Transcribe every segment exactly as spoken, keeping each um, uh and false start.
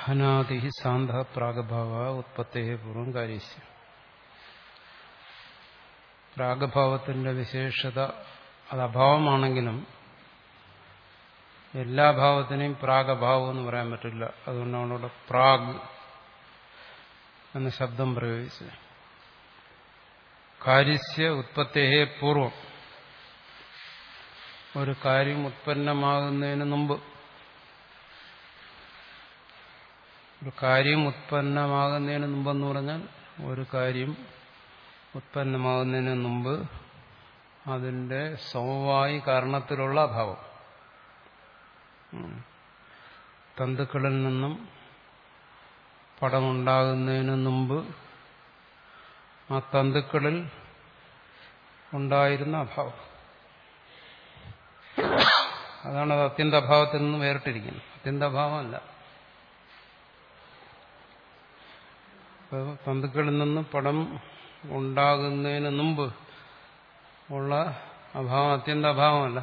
അനാദി സാന്ത പ്രാഗഭാവ ഉത്പത്തേ പൂർവം കാര്യസ്യ. പ്രാഗഭാവത്തിന്റെ വിശേഷത അത് അഭാവമാണെങ്കിലും എല്ലാ ഭാവത്തിനെയും പ്രാഗഭാവം എന്ന് പറയാൻ പറ്റില്ല. അതുകൊണ്ടാണ് അവിടെ പ്രാഗ് എന്ന ശബ്ദം പ്രയോഗിച്ചത്. കാര്യസ്യ ഉത്പത്തേ പൂർവം, ഒരു കാര്യം ഉത്പന്നമാകുന്നതിന് മുമ്പ്, ഒരു കാര്യം ഉത്പന്നമാകുന്നതിന് മുമ്പെന്ന് പറഞ്ഞാൽ ഒരു കാര്യം ഉത്പന്നമാകുന്നതിന് മുമ്പ് അതിന്റെ സമവായി കാരണത്തിലുള്ള അഭാവം. തന്തുക്കളിൽ നിന്നും പടമുണ്ടാകുന്നതിന് മുമ്പ് ആ തന്തുക്കളിൽ ഉണ്ടായിരുന്ന അഭാവം, അതാണ് അത് അത്യന്താഭാവത്തിൽ നിന്ന് വേറിട്ടിരിക്കുന്നത്. അത്യന്താഭാവമല്ല. തന്തുക്കളിൽ നിന്ന് പടം ഉണ്ടാകുന്നതിന് മുമ്പ് ഉള്ള അഭാവം അത്യന്താഭാവമല്ല.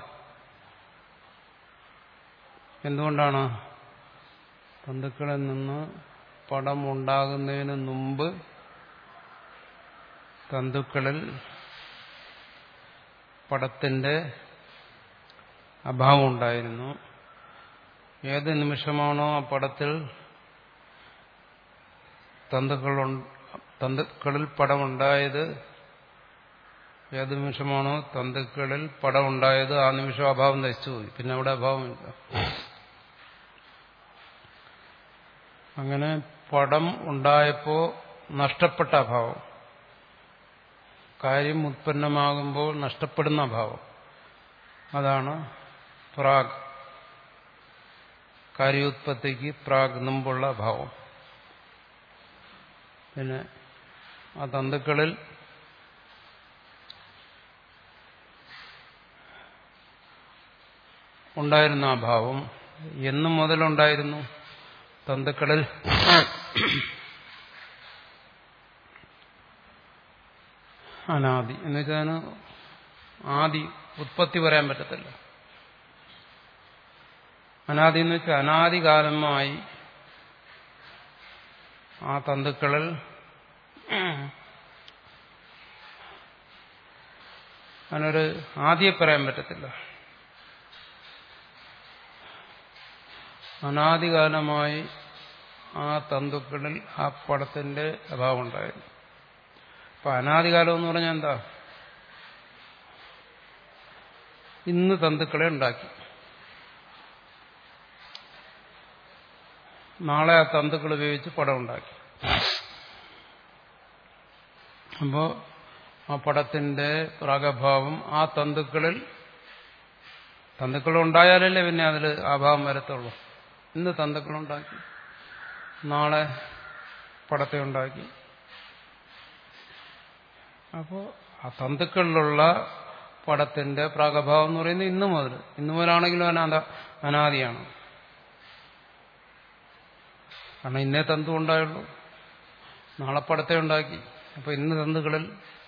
എന്തുകൊണ്ടാണ്? തന്തുക്കളിൽ നിന്ന് പടം ഉണ്ടാകുന്നതിന് മുമ്പ് തന്തുക്കളിൽ പടത്തിന്റെ അഭാവം ഉണ്ടായിരുന്നു. ഏത് നിമിഷമാണോ ആ പടത്തിൽ തന്തുക്കൾ തന്തുക്കളിൽ പടമുണ്ടായത്, ഏത് നിമിഷമാണോ തന്തുക്കളിൽ പടമുണ്ടായത് ആ നിമിഷം അഭാവം നശിച്ചുപോയി. പിന്നെ അവിടെ അഭാവമില്ല. അങ്ങനെ പടം ഉണ്ടായപ്പോ നഷ്ടപ്പെട്ട അഭാവം, കാര്യം ഉത്പന്നമാകുമ്പോൾ നഷ്ടപ്പെടുന്ന അഭാവം, അതാണ് പ്രാഗ്. കാര്യോത്പത്തിക്ക് പ്രാഗ് മുമ്പുള്ള അഭാവം. പിന്നെ ആ തന്തുക്കളിൽ ഉണ്ടായിരുന്ന അഭാവം എന്നു മുതലുണ്ടായിരുന്നു? തന്തുക്കളിൽ അനാദി എന്ന് വെച്ചാൽ ആദി, ഉത്പത്തി പറയാൻ പറ്റത്തില്ല. അനാദി എന്ന് വെച്ചാൽ അനാദികാലമായി ആ തന്തുക്കളിൽ അതിനൊരു ആദിയെ പറയാൻ പറ്റത്തില്ല. അനാദികാലമായി ആ തന്തുക്കളിൽ ആ പടത്തിന്റെ അഭാവം ഉണ്ടായിരുന്നു. അപ്പൊ അനാദികാലം എന്ന് പറഞ്ഞാൽ എന്താ? ഇന്ന് തന്തുക്കളെ ഉണ്ടാക്കി, നാളെ ആ തന്തുക്കൾ ഉപയോഗിച്ച് പടം ഉണ്ടാക്കി. അപ്പോ ആ പടത്തിന്റെ പ്രാഗഭാവം ആ തന്തുക്കളിൽ, തന്തുക്കൾ ഉണ്ടായാലല്ലേ പിന്നെ അതിൽ അഭാവം വരത്തുള്ളൂ. ഇന്ന് തന്തുക്കളുണ്ടാക്കി, നാളെ പടത്തെ ഉണ്ടാക്കി. അപ്പോൾ ആ തന്തുക്കളിലുള്ള പടത്തിന്റെ പ്രാഗഭാവം എന്ന് പറയുന്നത് ഇന്നു മുതൽ, ഇന്നു മുതലാണെങ്കിലും അനാദ അനാദിയാണ്. കാരണം ഇന്നേ തന്തു ഉണ്ടായുള്ളൂ, നാളെ പടത്തെ ഉണ്ടാക്കി. അപ്പൊ ഇന്ന് തന്തുക്കളിൽ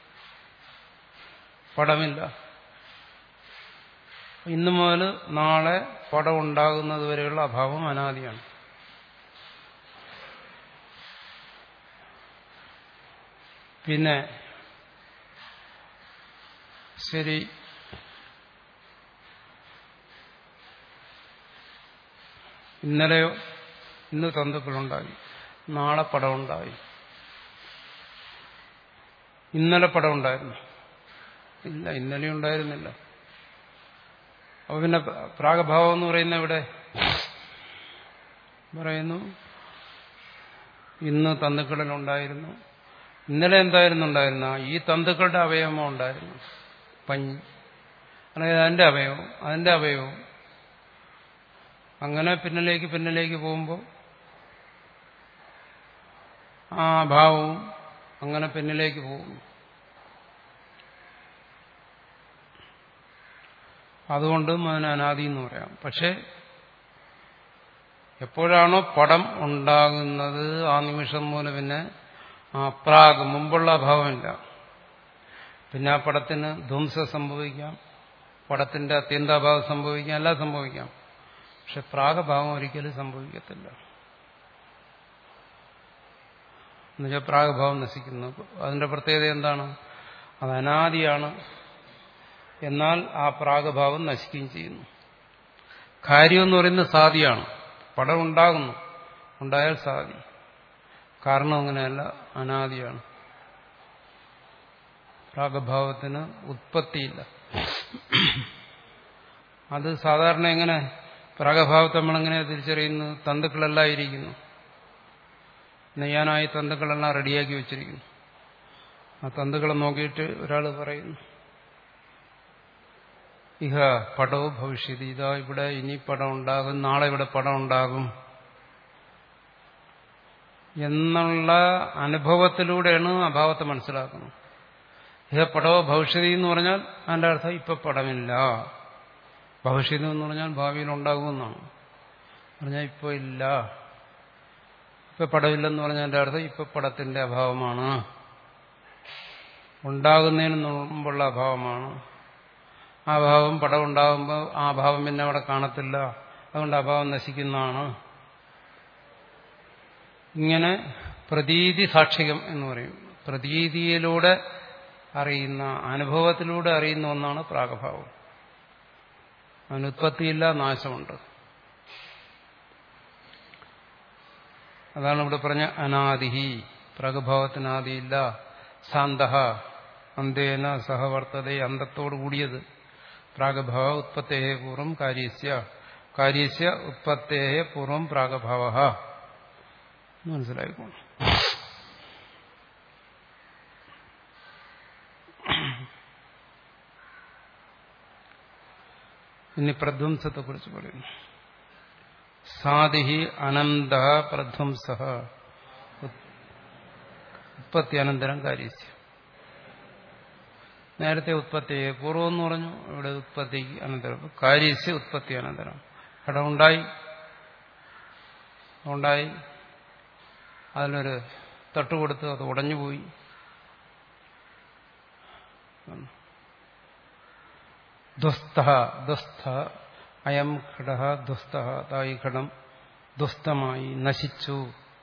പടമില്ല. ഇന്നു മുതൽ നാളെ പടം ഉണ്ടാകുന്നത് വരെയുള്ള അഭാവം അനാദിയാണ്. പിന്നെ ശരി, ഇന്നലെയോ ഇന്ന് തന്തുക്കളുണ്ടായി, നാളെ പടമുണ്ടായി. ഇന്നലെ പടമുണ്ടായിരുന്നു? ഇല്ല, ഇന്നലെ ഉണ്ടായിരുന്നില്ല. അപ്പൊ പിന്നെ പ്രാഗഭാവം എന്ന് പറയുന്ന ഇവിടെ പറയുന്നു ഇന്ന് തന്തുക്കളിലുണ്ടായിരുന്നു. ഇന്നലെ എന്തായിരുന്നു ഉണ്ടായിരുന്ന? ഈ തന്തുക്കളുടെ അവയവമോ ഉണ്ടായിരുന്നു, പഞ്ഞി, അല്ലെങ്കിൽ അതിന്റെ അവയവം, അതിന്റെ അവയവം. അങ്ങനെ പിന്നിലേക്ക് പിന്നിലേക്ക് പോകുമ്പോൾ ആ ഭാവവും അങ്ങനെ പിന്നിലേക്ക് പോകുന്നു. അതുകൊണ്ടും അതിന് അനാദി എന്ന് പറയാം. പക്ഷെ എപ്പോഴാണോ പടം ഉണ്ടാകുന്നത് ആ നിമിഷം മൂലം പിന്നെ ആ പ്രാഗ് മുമ്പുള്ള അഭാവമില്ല. പിന്നെ ആ പടത്തിന് ധ്വംസം സംഭവിക്കാം, പടത്തിന്റെ അത്യന്താഭാവം സംഭവിക്കാം, എല്ലാം സംഭവിക്കാം. പക്ഷെ പ്രാഗഭാവം ഒരിക്കലും സംഭവിക്കത്തില്ല. എന്നുവെച്ചാൽ പ്രാഗഭാവം നശിക്കുന്നു. അതിന്റെ പ്രത്യേകത എന്താണ്? അത് അനാദിയാണ്, എന്നാൽ ആ പ്രാഗഭാവം നശിക്കുകയും ചെയ്യുന്നു. കാര്യം എന്ന് പറയുന്നത് സാദിയാണ്. പടം ഉണ്ടാകുന്നു, ഉണ്ടായാൽ സാദി. കാരണം അങ്ങനെയല്ല, അനാദിയാണ്. പ്രാഗഭാവത്തിന് ഉത്പത്തിയില്ല. അത് സാധാരണ എങ്ങനെ പ്രാഗഭാവത്തെ നമ്മളെങ്ങനെയാണ് തിരിച്ചറിയുന്നത്? തന്തുക്കളെല്ലാം ഇരിക്കുന്നു, നെയ്യാനായി തന്തുക്കളെല്ലാം റെഡിയാക്കി വെച്ചിരിക്കുന്നു. ആ തന്തുക്കളെ നോക്കിയിട്ട് ഒരാൾ പറയുന്നു, ഇഹ പടോ ഭവിഷ്യതി, ഇതാ ഇവിടെ ഇനി പടം ഉണ്ടാകും, നാളെ ഇവിടെ പടം ഉണ്ടാകും എന്നുള്ള അനുഭവത്തിലൂടെയാണ് അഭാവത്തെ മനസ്സിലാക്കുന്നത്. ഇഹ പടോ ഭവിഷ്യതി എന്ന് പറഞ്ഞാൽ അതിന്റെ അർത്ഥം ഇപ്പൊ പടമില്ല. ഭവിഷ്യതി എന്ന് പറഞ്ഞാൽ ഭാവിയിൽ ഉണ്ടാകുമെന്നാണ്. പറഞ്ഞാൽ ഇപ്പൊ ഇല്ല. ഇപ്പൊ പടമില്ലെന്ന് പറഞ്ഞാൽ അതിന്റെ അർത്ഥം ഇപ്പൊ പടത്തിന്റെ അഭാവമാണ്, ഉണ്ടാകുന്നതിന് മുമ്പുള്ള അഭാവമാണ്. ആ ഭാവം പടം ഉണ്ടാകുമ്പോൾ ആ ഭാവം പിന്നെ അവിടെ കാണത്തില്ല, അതുകൊണ്ട് അഭാവം നശിക്കുന്നതാണ്. ഇങ്ങനെ പ്രതീതി സാക്ഷികം എന്ന് പറയും. പ്രതീതിയിലൂടെ അറിയുന്ന, അനുഭവത്തിലൂടെ അറിയുന്ന ഒന്നാണ് പ്രാഗഭാവം. അതിന് ഉത്പത്തിയില്ല, നാശമുണ്ട്. അതാണ് ഇവിടെ പറഞ്ഞ അനാദിഹി, പ്രാഗഭാവത്തിന് ആദിയില്ല. ശാന്തഃ അന്തേന സഹവർത്തതേ, അന്തത്തോടു കൂടിയത്. പ്രാഗഭാവ ഉത്പത്തേഹ പൂർവം കാര്യസ്യ, കാര്യസ്യ ഉത്പത്തേഹ പൂർവം പ്രാഗഭാവഃ. മനസ്സിലായിക്കോണം. ഇനി പ്രധ്വംസത്തെ കുറിച്ച് പറയുന്നു. സാദിഹി അനന്ത പ്രധ്വംസ ഉത്പത്തി അനന്തരം കാര്യസ്യ. നേരത്തെ ഉത്പത്തിയെ പൂർവ്വം എന്ന് പറഞ്ഞു, ഇവിടെ ഉത്പത്തി അനന്തരം. കാര്യസ്യ ഉത്പത്തി അനന്തരം. ഘടം ഉണ്ടായി ഉണ്ടായി അതിനൊരു തട്ടുകൊടുത്ത് അത് ഉടഞ്ഞുപോയി. ധ്വസ്ത ധ്വസ്ത അയം ഘട ധ്വസ്ത, ഈ ഘടം ധ്വസ്തമായി നശിച്ചു.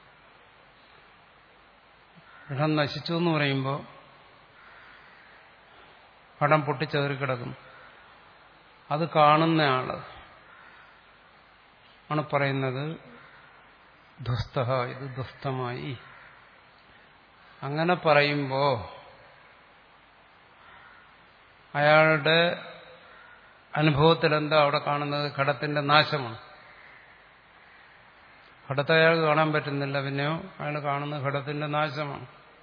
ഘടം നശിച്ചു എന്ന് പറയുമ്പോൾ ഘടം പൊട്ടിച്ചെതറി കിടക്കും. അത് കാണുന്നയാള് ആണ് പറയുന്നത് ധ്വസ്ത, ഇത് ധ്വസ്തമായി. അങ്ങനെ പറയുമ്പോ അയാളുടെ അനുഭവത്തിൽ എന്താ അവിടെ കാണുന്നത്? ഘടത്തിന്റെ നാശമാണ്. ഘടത്തെ അയാൾക്ക് കാണാൻ പറ്റുന്നില്ല, പിന്നെയോ അയാൾ കാണുന്നത് ഘടത്തിന്റെ നാശമാണ്.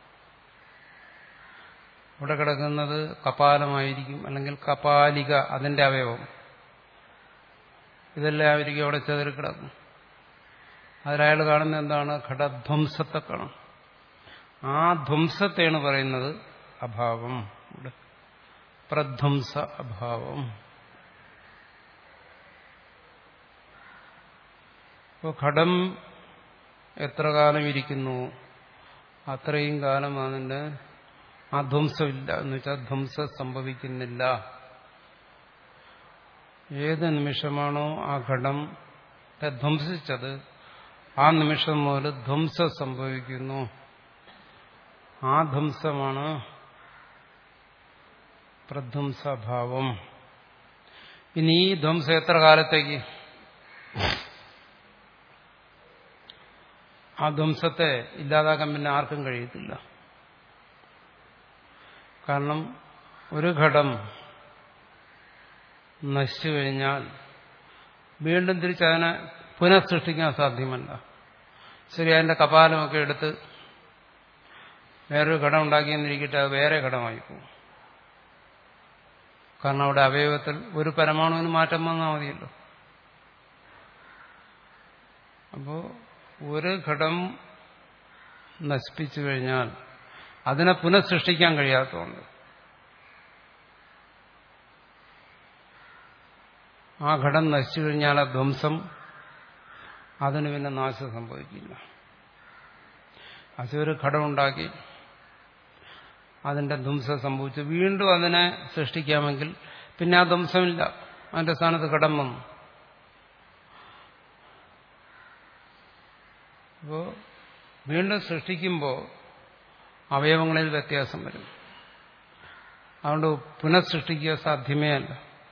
അവിടെ കിടക്കുന്നത് കപാലമായിരിക്കും, അല്ലെങ്കിൽ കപാലിക, അതിന്റെ അവയവം. ഇതെല്ലാം ആയിരിക്കും അവിടെ ചെതറി കിടക്കും. അതിലയാൾ കാണുന്നത് എന്താണ്? ഘടധ്വംസത്തെ കാണും. ആ ധ്വംസത്തെയാണ് പറയുന്നത് അഭാവം. ഇവിടെ പ്രധ്വംസ അഭാവം. ഇപ്പോൾ ഘടം എത്ര കാലം ഇരിക്കുന്നു അത്രയും കാലം അതിന്റെ ആ ധ്വംസമില്ല, എന്ന് വെച്ചാൽ ധ്വംസം സംഭവിക്കുന്നില്ല. ഏത് നിമിഷമാണോ ആ ഘടം ധ്വംസിച്ചത്, ആ നിമിഷം മുതൽ ധ്വംസം സംഭവിക്കുന്നു. ആ ധ്വംസമാണ് പ്രധ്വംസഭാവം. ഇനി ഈ ധ്വംസം എത്ര കാലത്തേക്ക്? ആ ധ്വംസത്തെ ഇല്ലാതാക്കാൻ പിന്നെ ആർക്കും കഴിയത്തില്ല. കാരണം ഒരു ഘടം നശിച്ചു കഴിഞ്ഞാൽ വീണ്ടും തിരിച്ചതിനെ പുനഃസൃഷ്ടിക്കാൻ സാധ്യമല്ല. ശരി, അതിന്റെ കപാലമൊക്കെ എടുത്ത് വേറൊരു ഘടം ഉണ്ടാക്കിയെന്നിരിക്കട്ടെ, അത് വേറെ ഘടമായി പോകും. കാരണം അവിടെ അവയവത്തിൽ ഒരു പരമാണുവിന് മാറ്റം വന്നാൽ മതിയല്ലോ. അപ്പോ ഒരു ഘടം നശിപ്പിച്ചു കഴിഞ്ഞാൽ അതിനെ പുനഃസൃഷ്ടിക്കാൻ കഴിയാത്തതുകൊണ്ട് ആ ഘടം നശിച്ചു കഴിഞ്ഞാൽ ആ ധ്വംസം, അതിന് പിന്നെ നാശം സംഭവിക്കില്ല. അത് ഒരു ഘടം ഉണ്ടാക്കി അതിന്റെ ധ്വംസം സംഭവിച്ചു വീണ്ടും അതിനെ സൃഷ്ടിക്കാമെങ്കിൽ പിന്നെ ആ ധ്വംസമില്ല, അതിന്റെ സ്ഥാനത്ത് ഘടം വന്നു. അപ്പോ വീണ്ടും സൃഷ്ടിക്കുമ്പോൾ അവയവങ്ങളിൽ വ്യത്യാസം വരും. അതുകൊണ്ട് പുനഃസൃഷ്ടിക്കുക സാധ്യമേ അല്ല.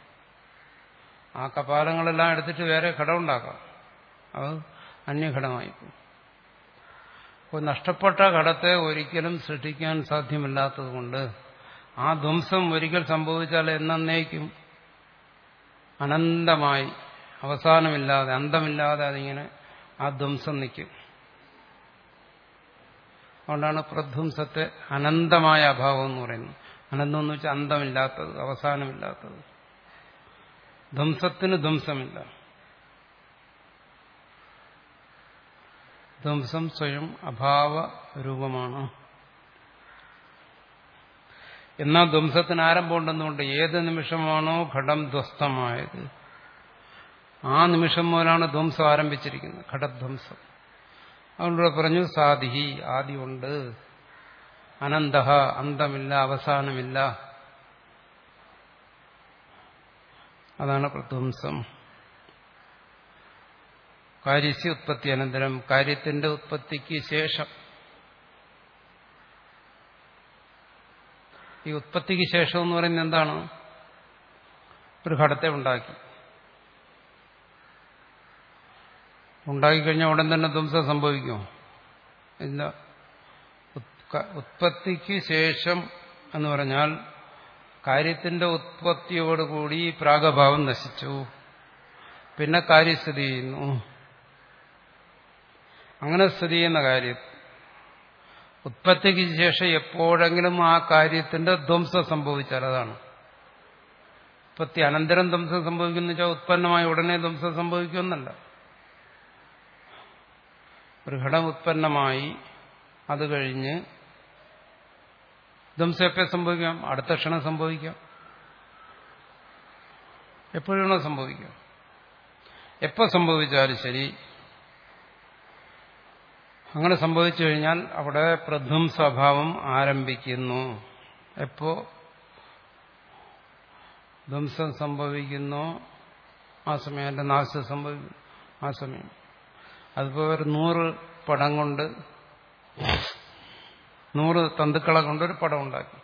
ആ കപാലങ്ങളെല്ലാം എടുത്തിട്ട് വേറെ ഘടം ഉണ്ടാക്കാം, അത് അന്യഘടമായിപ്പോകും. അപ്പോൾ നഷ്ടപ്പെട്ട ഘടത്തെ ഒരിക്കലും സൃഷ്ടിക്കാൻ സാധ്യമല്ലാത്തതുകൊണ്ട് ആ ധ്വംസം ഒരിക്കൽ സംഭവിച്ചാൽ എന്നേക്കും അനന്തമായി അവസാനമില്ലാതെ അന്തമില്ലാതെ അതിങ്ങനെ ആ ധ്വംസം നിൽക്കും. അതുകൊണ്ടാണ് പ്രധ്വംസത്തെ അനന്തമായ അഭാവം എന്ന് പറയുന്നത്. അനന്തം എന്ന് വെച്ചാൽ അന്തമില്ലാത്തത്, അവസാനമില്ലാത്തത്. ധ്വംസത്തിന് ധ്വംസമില്ല. ധ്വംസം സ്വയം അഭാവ രൂപമാണ്. എന്നാൽ ധ്വംസത്തിന് ആരംഭമുണ്ടെന്നുകൊണ്ട് ഏത് നിമിഷമാണോ ഘടം ധ്വസ്തമായത് ആ നിമിഷം മുതലാണ് ധ്വംസം ആരംഭിച്ചിരിക്കുന്നത്, ഘടധ്വംസം. അതുകൊണ്ട് പറഞ്ഞു സാധിഹി, ആദിയുണ്ട്, അനന്തഹ, അന്തമില്ല, അവസാനമില്ല. അതാണ് പ്രധ്വംസം. കാര്യസ്യ ഉത്പത്തി അനന്തരം, കാര്യത്തിന്റെ ഉത്പത്തിക്ക് ശേഷം. ഈ ഉത്പത്തിക്ക് ശേഷം എന്ന് പറയുന്നത് എന്താണ്? ഒരു ഘടത്തെ ഉണ്ടാക്കി ഉണ്ടാക്കിക്കഴിഞ്ഞാൽ ഉടൻ തന്നെ ധ്വംസം സംഭവിക്കുമോ? ഇല്ല. ഉത്പത്തിക്ക് ശേഷം എന്ന് പറഞ്ഞാൽ കാര്യത്തിന്റെ ഉത്പത്തിയോടുകൂടി പ്രാഗഭാവം നശിച്ചു, പിന്നെ കാര്യസ്ഥിതി ചെയ്യുന്നു. അങ്ങനെ സ്ഥിതി ചെയ്യുന്ന കാര്യം ഉത്പത്തിക്ക് ശേഷം എപ്പോഴെങ്കിലും ആ കാര്യത്തിന്റെ ധ്വംസം സംഭവിച്ചാൽ അതാണ് ഉത്പത്തി. അനന്തരം ധ്വംസം സംഭവിക്കുന്ന വെച്ചാൽ ഉത്പന്നമായ ഉടനെ ധ്വംസം സംഭവിക്കുമെന്നല്ല. ഒരു ഘടം ഉത്പന്നമായി അത് കഴിഞ്ഞ് ധ്വംസം എപ്പോൾ സംഭവിക്കാം? അടുത്ത ക്ഷണം സംഭവിക്കാം, എപ്പോഴാണോ സംഭവിക്കാം. എപ്പോൾ സംഭവിച്ചാലും ശരി, അങ്ങനെ സംഭവിച്ചു കഴിഞ്ഞാൽ അവിടെ പ്രധ്വംസഭാവം ആരംഭിക്കുന്നു. എപ്പോ ധ്വംസം സംഭവിക്കുന്നോ ആ സമയം അതിന്റെ നാശം സംഭവിക്കുന്നു. ആ സമയം അതിപ്പോ ഒരു നൂറ് പടം കൊണ്ട്, നൂറ് തന്തുക്കളെ കൊണ്ടൊരു പടം ഉണ്ടാക്കി.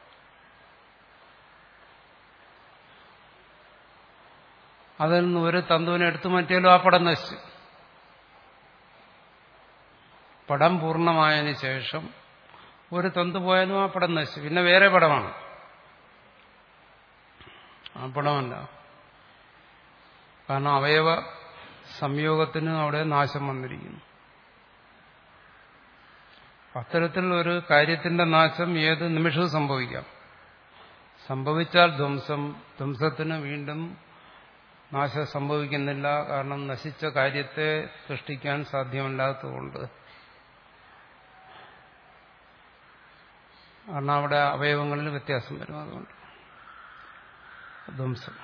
അതിൽ നിന്ന് ഒരു തന്തുവിനെ എടുത്തു മാറ്റിയാലും ആ പടം നശിച്ചു. പടം പൂർണ്ണമായതിനു ശേഷം ഒരു തന്തു പോയാലും ആ പടം നശിച്ചു. പിന്നെ വേറെ പടമാണ്, ആ പടമല്ല. കാരണം അവയവ സംയോഗത്തിന് അവിടെ നാശം വന്നിരിക്കുന്നു. അത്തരത്തിൽ ഒരു കാര്യത്തിന്റെ നാശം ഏത് നിമിഷവും സംഭവിക്കാം. സംഭവിച്ചാൽ ധ്വംസം, ധ്വംസത്തിന് വീണ്ടും നാശം സംഭവിക്കുന്നില്ല. കാരണം നശിച്ച കാര്യത്തെ സൃഷ്ടിക്കാൻ സാധ്യമല്ലാത്തതുകൊണ്ട്. കാരണം അവിടെ അവയവങ്ങളിൽ വ്യത്യാസം വരും, അതുകൊണ്ട് ധ്വംസം.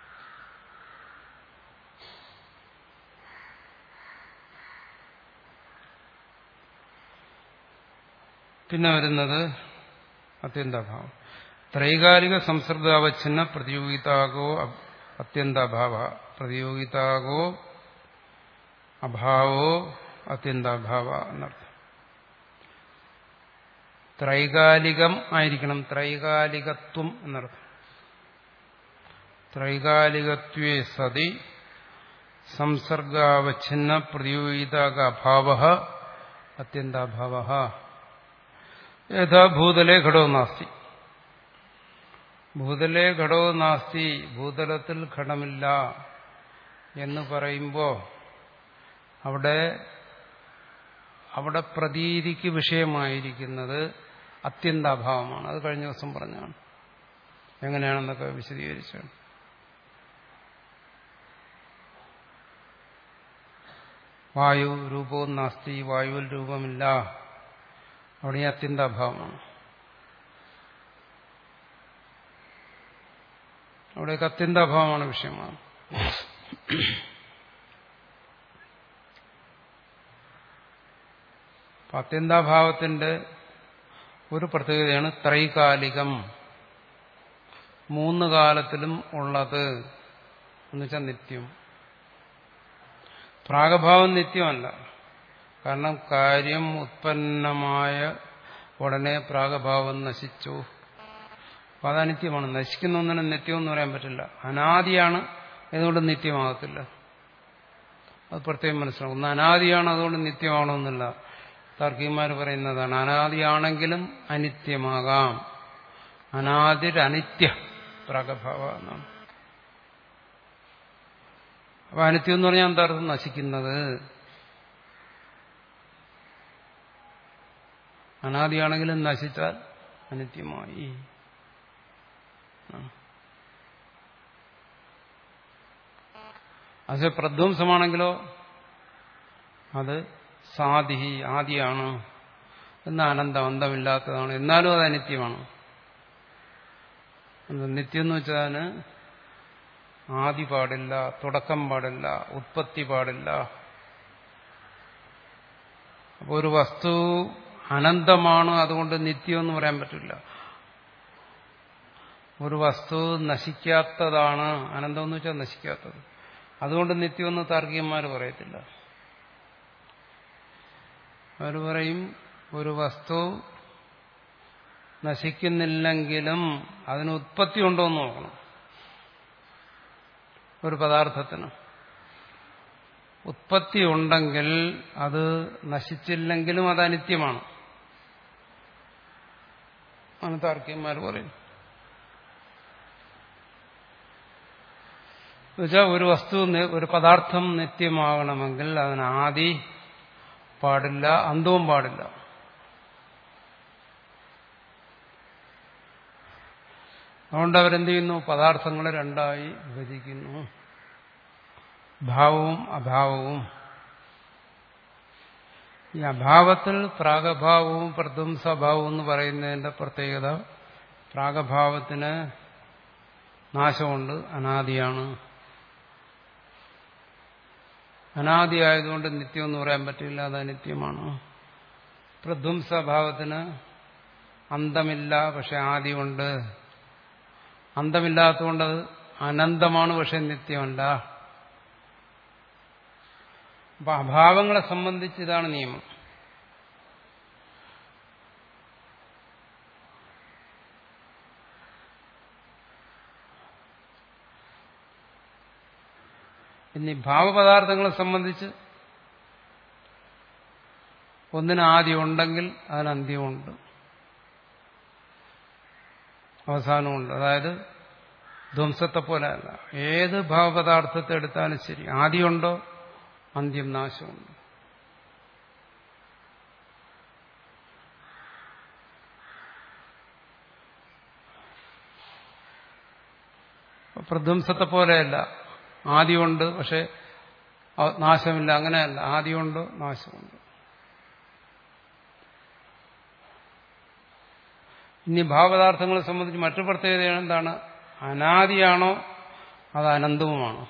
പിന്നെ വരുന്നത് അത്യന്താഭാവം. ത്രൈകാലിക സംസർഗാവച്ഛിന്ന പ്രതിയോഗിതാകോ അത്യന്താഭാവ, പ്രതിയോഗിതാകോ അഭാവോ അത്യന്താഭാവ എന്നർത്ഥം. ത്രൈകാലികം ആയിരിക്കണം, ത്രൈകാലികത്വം എന്നർത്ഥം. ത്രൈകാലികത്വേ സതി സംസർഗാവച്ഛിന്ന പ്രതിയോഗിതാക അഭാവ അത്യന്താഭാവ. യഥാ ഭൂതലേ ഘടോ നാസ്തി. ഭൂതലേ ഘടോ നാസ്തി, ഭൂതലത്തിൽ ഘടമില്ല എന്ന് പറയുമ്പോൾ അവിടെ അവിടെ പ്രതീതിക്ക് വിഷയമായിരിക്കുന്നത് അത്യന്താഭാവമാണ്. അത് കഴിഞ്ഞ ദിവസം പറഞ്ഞാണ്, എങ്ങനെയാണെന്നൊക്കെ വിശദീകരിച്ചാണ്. വായു രൂപവും നാസ്തി, വായുവിൽ രൂപമില്ല, അവിടെ ഈ അത്യന്താഭാവമാണ്. അവിടെയൊക്കെ അത്യന്താഭാവമാണ് വിഷയമാണ്. അത്യന്താഭാവത്തിന്റെ ഒരു പ്രത്യേകതയാണ് ത്രൈകാലികം, മൂന്ന് കാലത്തിലും ഉള്ളത് എന്നുവെച്ചാൽ നിത്യം. പ്രാഗഭാവം നിത്യമല്ല. കാരണം കാര്യം ഉത്പന്നമായ ഉടനെ പ്രാഗഭാവം നശിച്ചു. അപ്പൊ അത് അനിത്യമാണ്. നശിക്കുന്ന ഒന്നിനും നിത്യമെന്ന് പറയാൻ പറ്റില്ല. അനാദിയാണ്, അതുകൊണ്ട് നിത്യമാകത്തില്ല. അത് പ്രത്യേകം മനസ്സിലാവും. ഒന്ന് അനാദിയാണ്, അതുകൊണ്ട് നിത്യമാകണമെന്നില്ല. താർക്കികന്മാർ പറയുന്നതാണ് അനാദിയാണെങ്കിലും അനിത്യമാകാം. അനാദിരനിത്യ പ്രാഗഭാവ എന്നാണ്. അപ്പൊ അനിത്യം എന്ന് പറഞ്ഞാൽ എന്താ അർത്ഥം? നശിക്കുന്നത്. അനാദിയാണെങ്കിലും നശിച്ചാൽ അനിത്യമായി. അത് പ്രധ്വംസമാണെങ്കിലോ അത് സാധി ആദിയാണ്, എന്ന അനന്തം അന്തമില്ലാത്തതാണ്, എന്നാലും അത് അനിത്യമാണ്. നിത്യം എന്ന് വെച്ചാൽ ആദി പാടില്ല, തുടക്കം പാടില്ല, ഉത്പത്തി പാടില്ല. അപ്പോൾ ഒരു വസ്തു അനന്തമാണ്, അതുകൊണ്ട് നിത്യം എന്ന് പറയാൻ പറ്റില്ല. ഒരു വസ്തു നശിക്കാത്തതാണ്, അനന്തം എന്ന് വെച്ചാൽ നശിക്കാത്തത്, അതുകൊണ്ട് നിത്യമെന്ന് താർക്കികന്മാർ പറയത്തില്ല. അവർ പറയും ഒരു വസ്തു നശിക്കുന്നില്ലെങ്കിലും അതിന് ഉത്പത്തി ഉണ്ടോ എന്ന് നോക്കണം. ഒരു പദാർത്ഥത്തിന് ഉത്പത്തി ഉണ്ടെങ്കിൽ അത് നശിച്ചില്ലെങ്കിലും അത് അനിത്യമാണ് ആണ് താർക്കികന്മാർ പറയും. എന്നുവെച്ചാൽ ഒരു വസ്തു, ഒരു പദാർത്ഥം നിത്യമാകണമെങ്കിൽ അതിന് ആദി പാടില്ല, അന്തവും പാടില്ല. അതുകൊണ്ട് അവരെന്ത് ചെയ്യുന്നു? പദാർത്ഥങ്ങളെ രണ്ടായി വിഭജിക്കുന്നു, ഭാവവും അഭാവവും. ഈ അഭാവത്തിൽ പ്രാഗഭാവവും പ്രധ്വംസഭാവവും എന്ന് പറയുന്നതിന്റെ പ്രത്യേകത, പ്രാഗഭാവത്തിന് നാശമുണ്ട്, അനാദിയാണ്. അനാദിയായതുകൊണ്ട് നിത്യം എന്ന് പറയാൻ പറ്റില്ല, അത് അനിത്യമാണ്. പ്രധ്വംസഭാവത്തിന് അന്തമില്ല, പക്ഷെ ആദിയുണ്ട്. അന്തമില്ലാത്തതുകൊണ്ട് അത് അനന്തമാണ്, പക്ഷെ നിത്യമല്ല. അപ്പൊ അഭാവങ്ങളെ സംബന്ധിച്ച് ഇതാണ് നിയമം. ഇനി ഭാവപദാർത്ഥങ്ങളെ സംബന്ധിച്ച് ഒന്നിന് ആദ്യം ഉണ്ടെങ്കിൽ അതിന് അന്ത്യമുണ്ട്, അവസാനമുണ്ട്. അതായത് ധ്വംസത്തെ പോലെ അല്ല. ഏത് ഭാവപദാർത്ഥത്തെ എടുത്താലും ശരി, ആദ്യമുണ്ടോ അന്ത്യം നാശമുണ്ട്. പ്രധ്വംസത്തെ പോലെയല്ല, ആദ്യമുണ്ട് പക്ഷെ നാശമില്ല, അങ്ങനെയല്ല. ആദ്യമുണ്ടോ നാശമുണ്ട്. ഇനി ഭാവപദാർത്ഥങ്ങളെ സംബന്ധിച്ച് മറ്റു പ്രത്യേകത എന്താണ്? അനാദിയാണോ അത് അനന്തവുമാണോ?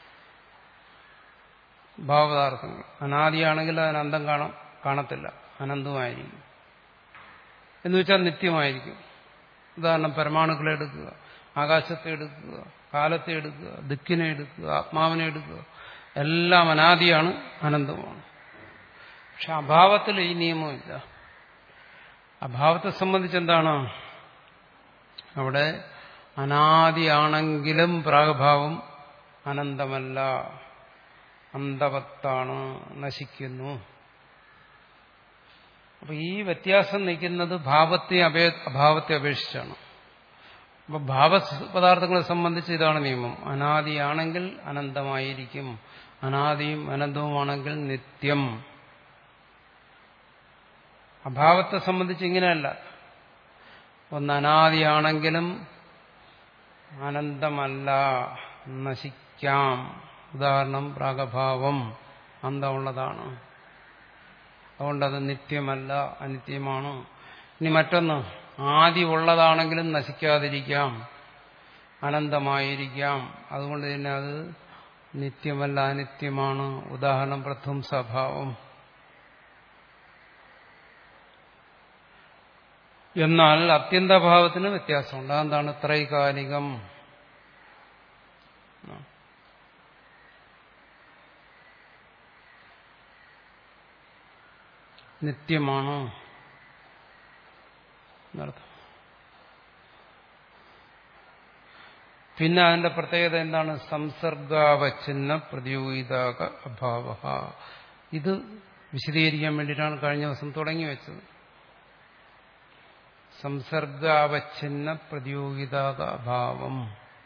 ഭാവപദാർത്ഥങ്ങൾ അനാദിയാണെങ്കിൽ അതിന് അന്തം കാണാം കാണത്തില്ല, അനന്തമായിരിക്കും. എന്ന് വെച്ചാൽ നിത്യമായിരിക്കും. ഉദാഹരണം, പരമാണുക്കളെ എടുക്കുക, ആകാശത്തെ എടുക്കുക, കാലത്തെ എടുക്കുക, ദിക്കിനെ എടുക്കുക, ആത്മാവിനെ എടുക്കുക, എല്ലാം അനാദിയാണ്, അനന്തമാണ്. പക്ഷെ അഭാവത്തിൽ ഈ നിയമമില്ല. അഭാവത്തെ സംബന്ധിച്ച് എന്താണ്? അവിടെ അനാദിയാണെങ്കിലും പ്രാഗഭാവം അനന്തമല്ല, അന്തവത്താണ്, നശിക്കുന്നു. അപ്പൊ ഈ വ്യത്യാസം നിൽക്കുന്നത് ഭാവത്തെ അഭാവത്തെ അപേക്ഷിച്ചാണ്. അപ്പൊ ഭാവപദാർത്ഥങ്ങളെ സംബന്ധിച്ച് ഇതാണ് നിയമം. അനാദിയാണെങ്കിൽ അനന്തമായിരിക്കും, അനാദിയും അനന്തവുമാണെങ്കിൽ നിത്യം. അഭാവത്തെ സംബന്ധിച്ച് ഇങ്ങനെയല്ല. ഒന്ന് അനാദിയാണെങ്കിലും അനന്തമല്ല, നശിക്കാം. ഉദാഹരണം, പ്രാഗഭാവം അന്തമുള്ളതാണ്, അതുകൊണ്ടത് നിത്യമല്ല, അനിത്യമാണ്. ഇനി മറ്റൊന്ന്, ആദി ഉള്ളതാണെങ്കിലും നശിക്കാതിരിക്കാം, അനന്തമായിരിക്കാം, അതുകൊണ്ട് തന്നെ അത് നിത്യമല്ല, അനിത്യമാണ്. ഉദാഹരണം, പ്രധ്വംസഭാവം. എന്നാൽ അത്യന്തഭാവത്തിന് വ്യത്യാസമുണ്ട്. അതെന്താണ്? ത്രൈകാലികം. നിത്യമാണ്. എന്നർത്ഥം. പിന്നെ അതിന്റെ പ്രത്യേകത എന്താണ്? സംസർഗാവച്ഛിന്ന പ്രതിയോഗിതാക അഭാവ. ഇത് വിശദീകരിക്കാൻ വേണ്ടിയിട്ടാണ് കഴിഞ്ഞ ദിവസം തുടങ്ങി വെച്ചത്. സംസർഗാവച്ഛിന്ന പ്രതിയോഗിതാക അഭാവം.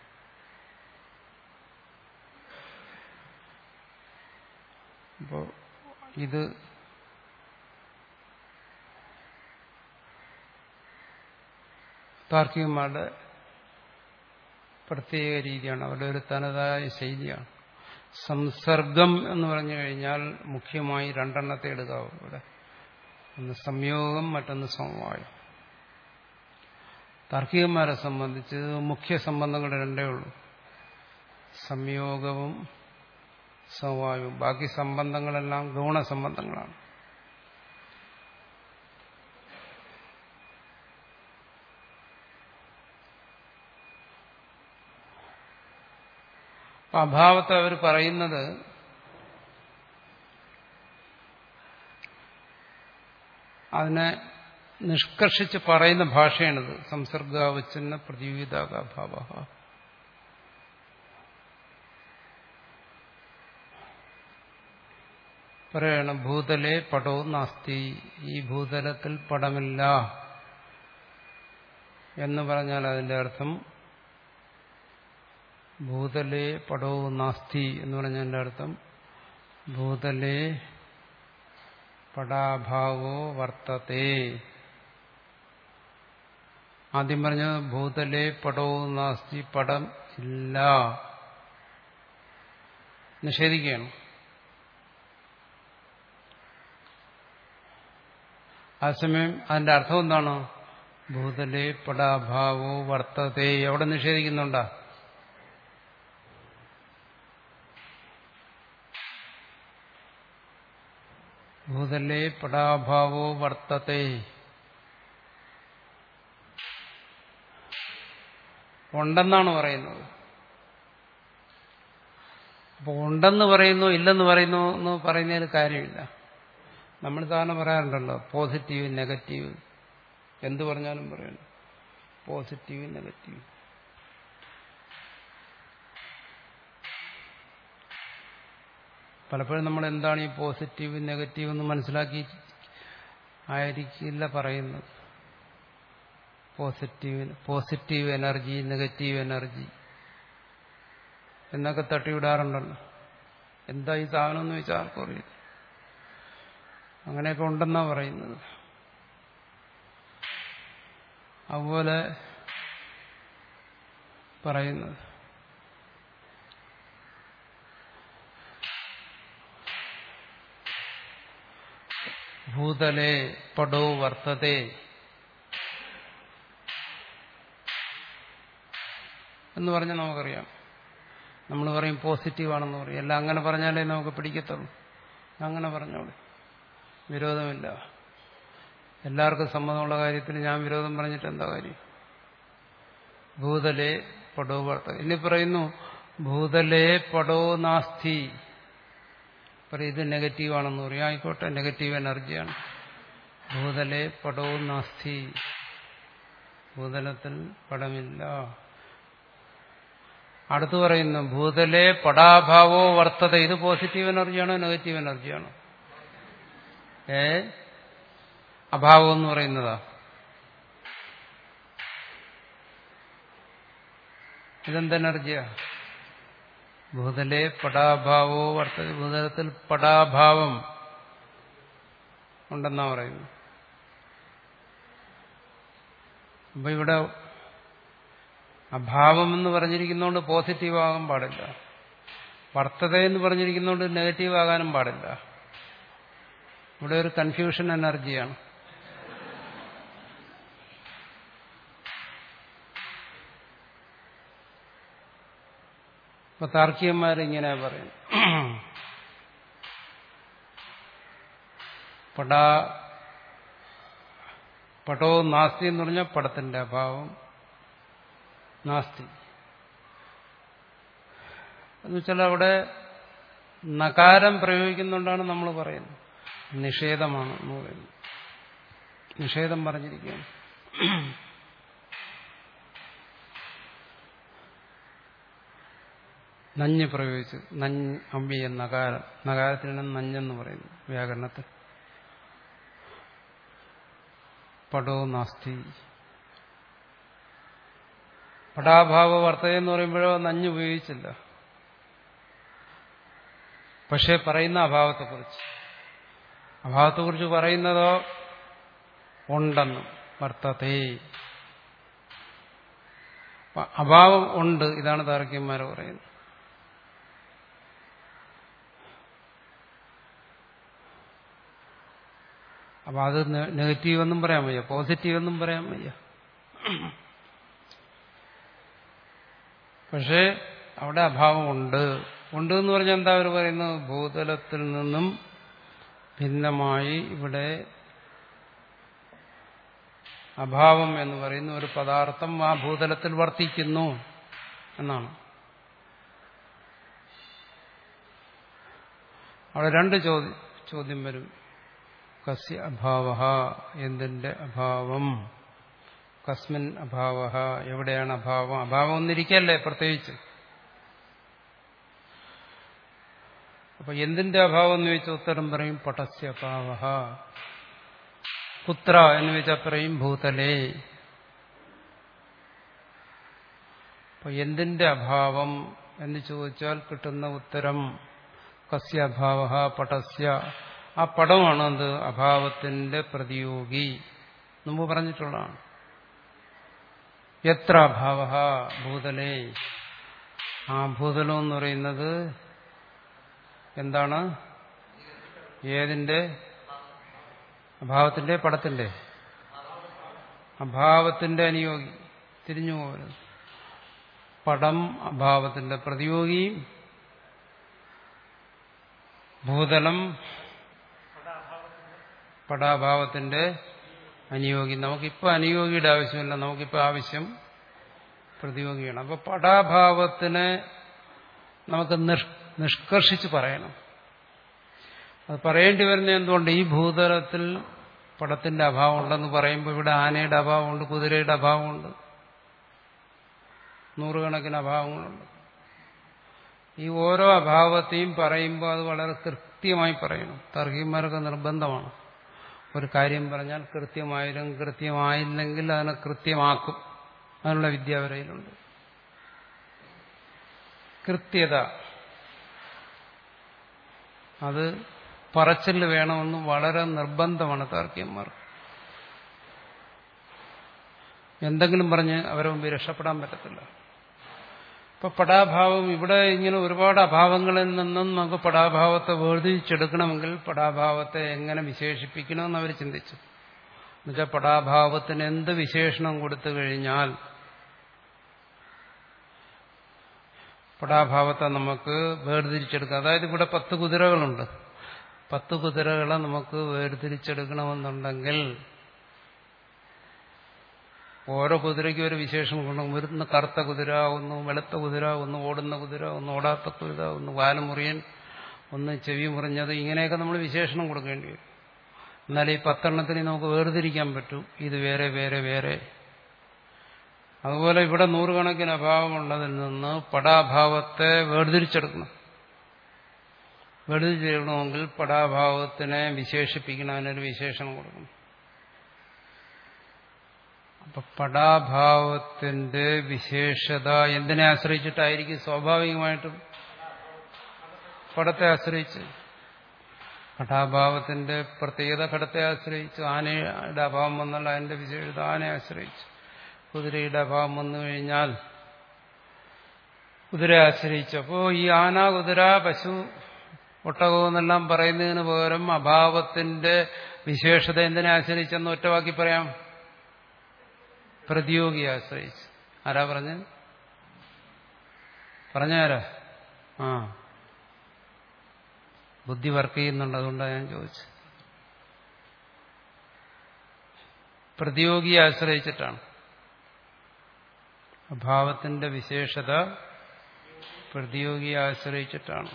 അപ്പോ ഇത് താർക്കികന്മാരുടെ പ്രത്യേക രീതിയാണ്, അവരുടെ ഒരു തനതായ ശൈലിയാണ്. സംസർഗം എന്ന് പറഞ്ഞു കഴിഞ്ഞാൽ മുഖ്യമായി രണ്ടെണ്ണത്തെ എടുക്കാവും ഇവിടെ. ഒന്ന് സംയോഗം, മറ്റൊന്ന് സമവായം. താർക്കികന്മാരെ സംബന്ധിച്ച് മുഖ്യ സംബന്ധങ്ങൾ രണ്ടേ ഉള്ളൂ, സംയോഗവും സമവായവും. ബാക്കി സംബന്ധങ്ങളെല്ലാം ഗുണസംബന്ധങ്ങളാണ്. അഭാവത്തെ അവർ പറയുന്നത് അതിനെ നിഷ്കർഷിച്ച് പറയുന്ന ഭാഷയാണിത്. സംസർഗാവച്ഛിന്ന പ്രതിയോഗിതാക അഭാവ. പറയണം ഭൂതലേ പടോ നാസ്തി, ഈ ഭൂതലത്തിൽ പടമില്ല എന്ന് പറഞ്ഞാൽ അതിന്റെ അർത്ഥം ഭൂതലേ പടോ നാസ്തി എന്ന് പറഞ്ഞതിന്റെ അർത്ഥം ഭൂതലേ പടാഭാവോ വർത്തത്തെ. ആദ്യം പറഞ്ഞത് ഭൂതലേ പടോ നാസ്തി, പടം ഇല്ല, നിഷേധിക്കുകയാണ്. അതേസമയം അതിന്റെ അർത്ഥം എന്താണ്? ഭൂതലേ പടാഭാവോ വർത്തത്തെ. എവിടെ നിഷേധിക്കുന്നുണ്ടാ? ഭൂതലേ പടാഭാവോ വർത്തത്തെ. ഉണ്ടെന്നാണ് പറയുന്നത്. അപ്പൊ ഉണ്ടെന്ന് പറയുന്നു ഇല്ലെന്ന് പറയുന്നു എന്ന് പറയുന്നതിൽ കാര്യമില്ല. നമ്മൾ സാധാരണ പറയാറുണ്ടല്ലോ പോസിറ്റീവ് നെഗറ്റീവ്, എന്ത് പറഞ്ഞാലും പറയണം പോസിറ്റീവ് നെഗറ്റീവ്. പലപ്പോഴും നമ്മൾ എന്താണ് ഈ പോസിറ്റീവ് നെഗറ്റീവ് എന്ന് മനസ്സിലാക്കി ആയിരിക്കില്ല പറയുന്നത്. Positive positive energy, negative energy എന്നൊക്കെ തട്ടിവിടാറുണ്ടല്ലോ. എന്താ ഈ സാധനം എന്ന് വെച്ചാൽ ആർക്കും അറിയില്ല. അങ്ങനെയൊക്കെ ഉണ്ടെന്നാ പറയുന്നത്. അതുപോലെ പറയുന്നത് ഭൂതലേ പടോ വർത്തതേ എന്ന് പറഞ്ഞാൽ നമുക്കറിയാം. നമ്മൾ പറയും പോസിറ്റീവാണെന്ന് പറയും. എല്ലാം അങ്ങനെ പറഞ്ഞാലേ നമുക്ക് പിടിക്കത്തുള്ളൂ. അങ്ങനെ പറഞ്ഞോളൂ, വിരോധമില്ല. എല്ലാവർക്കും സമ്മതമുള്ള കാര്യത്തിൽ ഞാൻ വിരോധം പറഞ്ഞിട്ട് എന്താ കാര്യം? ഭൂതലേ പടോ വർത്തത. ഇനി പറയുന്നു ഭൂതലേ പടോ നാസ്തി, പറയും ഇത് നെഗറ്റീവാണെന്ന് പറയും. ആയിക്കോട്ടെ, നെഗറ്റീവ് എനർജിയാണ്. ഭൂതലേ പടോ നാസ്തി, ഭൂതലത്തിൽ പടമില്ല. അടുത്ത് പറയുന്നു ഭൂതലേ പടാഭാവോ വർത്തത. ഇത് പോസിറ്റീവ് എനർജിയാണോ നെഗറ്റീവ് എനർജിയാണോ? ഏ അഭാവം എന്ന് പറയുന്നതാ. ഇതെന്ത് എനർജിയാ? ഭൂതലേ പടാഭാവോ വർത്തത. ഭൂതലത്തിൽ പടാഭാവം ഉണ്ടെന്നാ പറയുന്നു. അപ്പൊ ഇവിടെ അഭാവം എന്ന് പറഞ്ഞിരിക്കുന്നതുകൊണ്ട് പോസിറ്റീവ് ആകാൻ പാടില്ല, വർത്തത എന്ന് പറഞ്ഞിരിക്കുന്നതുകൊണ്ട് നെഗറ്റീവ് ആകാനും പാടില്ല. ഇവിടെ ഒരു കൺഫ്യൂഷൻ എനർജിയാണ്. ഇപ്പൊ താർക്കികന്മാരിങ്ങനെ പറയും, പടാ പടോ നാസ്തി എന്ന് പറഞ്ഞാൽ പടത്തിന്റെ അഭാവം നാസ്തി എന്ന് വെച്ചാൽ അവിടെ നകാരം പ്രയോഗിക്കുന്നുകൊണ്ടാണ് നമ്മൾ പറയുന്നത്. നിഷേധമാണ് എന്ന് പറയുന്നത്. നിഷേധം പറഞ്ഞിരിക്കുകയാണ്. നഞ്ഞ് പ്രയോഗിച്ചു. നഞ്ഞ് അമ്പിയ നകാരം. നകാരത്തിനാണ് നഞ്ഞെന്ന് പറയുന്നു വ്യാകരണത്തിൽ. പടോ നാസ്തി. പടാഭാവ വർത്തത എന്ന് പറയുമ്പോഴോ നഞ്ഞ് ഉപയോഗിച്ചില്ല. പക്ഷെ പറയുന്ന അഭാവത്തെക്കുറിച്ച്. അഭാവത്തെക്കുറിച്ച് പറയുന്നതോ ഉണ്ടെന്നും വർത്തതേ. അഭാവം ഉണ്ട്. ഇതാണ് താർക്കികന്മാർ പറയുന്നത്. അപ്പൊ അത് നെഗറ്റീവ് എന്നും പറയാൻ വയ്യ, പോസിറ്റീവ് എന്നും പറയാൻ വയ്യ. പക്ഷെ അവിടെ അഭാവം ഉണ്ട്. ഉണ്ട് എന്ന് പറഞ്ഞാൽ എന്താ അവർ പറയുന്നത്? ഭൂതലത്തിൽ നിന്നും ഭിന്നമായി ഇവിടെ അഭാവം എന്ന് പറയുന്ന ഒരു പദാർത്ഥം ആ ഭൂതലത്തിൽ വർത്തിക്കുന്നു എന്നാണ്. അവിടെ രണ്ട് ചോദ്യം ചോദ്യം വരും. കസ്യ അഭാവഃ, എന്തിന്റെ അഭാവം? കസ്മിൻ അഭാവഃ, എവിടെയാണ് അഭാവം? അഭാവം ഒന്നിരിക്കല്ലേ പ്രത്യേകിച്ച്. അപ്പൊ എന്തിന്റെ അഭാവം എന്ന് ചോദിച്ചാൽ ഉത്തരം പറയും പടസ്യ അഭാവഃ. കുത്ര എന്ന് വെച്ചാൽ പറയും ഭൂതലേ. അപ്പൊ എന്തിന്റെ അഭാവം എന്ന് ചോദിച്ചാൽ കിട്ടുന്ന ഉത്തരം കസ്യ അഭാവഃ പടസ്യ. ആ പടമാണ് എന്ത്? അഭാവത്തിന്റെ പ്രതിയോഗി. മുമ്പ് പറഞ്ഞിട്ടുള്ളതാണ്. എത്ര അഭാവഃ ഭൂതലേ. ആ ഭൂതലം എന്ന് പറയുന്നത് എന്താണ്? ഏതിന്റെ? അഭാവത്തിന്റെ പടത്തിന്റെ? അഭാവത്തിന്റെ അനുയോഗി. തിരിഞ്ഞു പോകരുത്. പടം അഭാവത്തിന്റെ പ്രതിയോഗി, ഭൂതലം പടാഭാവത്തിന്റെ അനുയോഗി. നമുക്കിപ്പോ അനുയോഗിയുടെ ആവശ്യമില്ല, നമുക്കിപ്പോ ആവശ്യം പ്രതിയോഗിയാണ്. അപ്പൊ പടാഭാവത്തിനെ നമുക്ക് നിഷ്കർഷിച്ച് പറയണം. അത് പറയേണ്ടി വരുന്ന എന്തുകൊണ്ട്? ഈ ഭൂതലത്തിൽ പടത്തിന്റെ അഭാവം ഉണ്ടെന്ന് പറയുമ്പോൾ ഇവിടെ ആനയുടെ അഭാവമുണ്ട്, കുതിരയുടെ അഭാവമുണ്ട്, നൂറുകണക്കിന് അഭാവങ്ങളുണ്ട്. ഈ ഓരോ അഭാവത്തെയും പറയുമ്പോൾ അത് വളരെ കൃത്യമായി പറയണം. താർക്കികന്മാർക്ക് നിർബന്ധമാണ്. ഒരു കാര്യം പറഞ്ഞാൽ കൃത്യമായാലും കൃത്യമായില്ലെങ്കിൽ അതിനെ കൃത്യമാക്കും. അതിനുള്ള വിദ്യ അവരയിലുണ്ട്. കൃത്യത അത് പറച്ചിൽ വേണമെന്ന് വളരെ നിർബന്ധമാണ് താർക്കികന്മാർക്ക്. എന്തെങ്കിലും പറഞ്ഞ് അവരെ മുമ്പിൽ രക്ഷപ്പെടാൻ പറ്റത്തില്ല. ഇപ്പൊ പടാഭാവം ഇവിടെ ഇങ്ങനെ ഒരുപാട് അഭാവങ്ങളിൽ നിന്നും നമുക്ക് പടാഭാവത്തെ വേർതിരിച്ചെടുക്കണമെങ്കിൽ പടാഭാവത്തെ എങ്ങനെ വിശേഷിപ്പിക്കണമെന്ന് അവർ ചിന്തിച്ചു. എന്നുവെച്ചാൽ പടാഭാവത്തിന് എന്ത് വിശേഷണം കൊടുത്തു കഴിഞ്ഞാൽ പടാഭാവത്തെ നമുക്ക് വേർതിരിച്ചെടുക്കാം. അതായത് ഇവിടെ പത്ത് കുതിരകളുണ്ട്. പത്ത് കുതിരകളെ നമുക്ക് വേർതിരിച്ചെടുക്കണമെന്നുണ്ടെങ്കിൽ ഓരോ കുതിരയ്ക്കും ഒരു വിശേഷണം കൊണ്ടും. വരുന്ന കറുത്ത കുതിര, ഒന്ന് വെളുത്ത കുതിര, ഒന്ന് ഓടുന്ന കുതിര, ഒന്ന് ഓടാത്ത കുതിര, ഒന്ന് വാലുമുറിയൻ, ഒന്ന് ചെവി മുറിഞ്ഞത്, ഇങ്ങനെയൊക്കെ നമ്മൾ വിശേഷണം കൊടുക്കേണ്ടി വരും. എന്നാൽ ഈ പത്തെണ്ണത്തിന് നമുക്ക് വേർതിരിക്കാൻ പറ്റും. ഇത് വേറെ വേറെ വേറെ. അതുപോലെ ഇവിടെ നൂറുകണക്കിന് അഭാവമുള്ളതിൽ നിന്ന് പടാഭാവത്തെ വേർതിരിച്ചെടുക്കണം. വേർതിരിച്ചെടുക്കണമെങ്കിൽ പടാഭാവത്തിനെ വിശേഷിപ്പിക്കണം, അതിനൊരു വിശേഷണം കൊടുക്കണം. അപ്പൊ പടാഭാവത്തിന്റെ വിശേഷത എന്തിനെ ആശ്രയിച്ചിട്ടായിരിക്കും? സ്വാഭാവികമായിട്ടും പടത്തെ ആശ്രയിച്ച്. പടാഭാവത്തിന്റെ പ്രത്യേകത ഘടത്തെ ആശ്രയിച്ചു. ആനയുടെ അഭാവം വന്നാൽ അതിന്റെ വിശേഷത ആനയെ ആശ്രയിച്ചു. കുതിരയുടെ അഭാവം വന്നു കഴിഞ്ഞാൽ കുതിരയെ ആശ്രയിച്ചു. അപ്പോ ഈ ആന, കുതിര, പശു, ഒട്ടകവും എന്നെല്ലാം പറയുന്നതിന് പകരം അഭാവത്തിന്റെ വിശേഷത എന്തിനെ ആശ്രയിച്ചെന്ന് ഒറ്റവാക്കി പറയാം? പ്രതിയോഗിയെ ആശ്രയിച്ച്. ആരാ പറഞ്ഞ? പറഞ്ഞാരാ? ആ, ബുദ്ധി വർക്ക് ചെയ്യുന്നുണ്ട്, അതുകൊണ്ടാണ് ഞാൻ ചോദിച്ചത്. പ്രതിയോഗിയെ ആശ്രയിച്ചിട്ടാണ്. അഭാവത്തിന്റെ വിശേഷത പ്രതിയോഗിയെ ആശ്രയിച്ചിട്ടാണ്.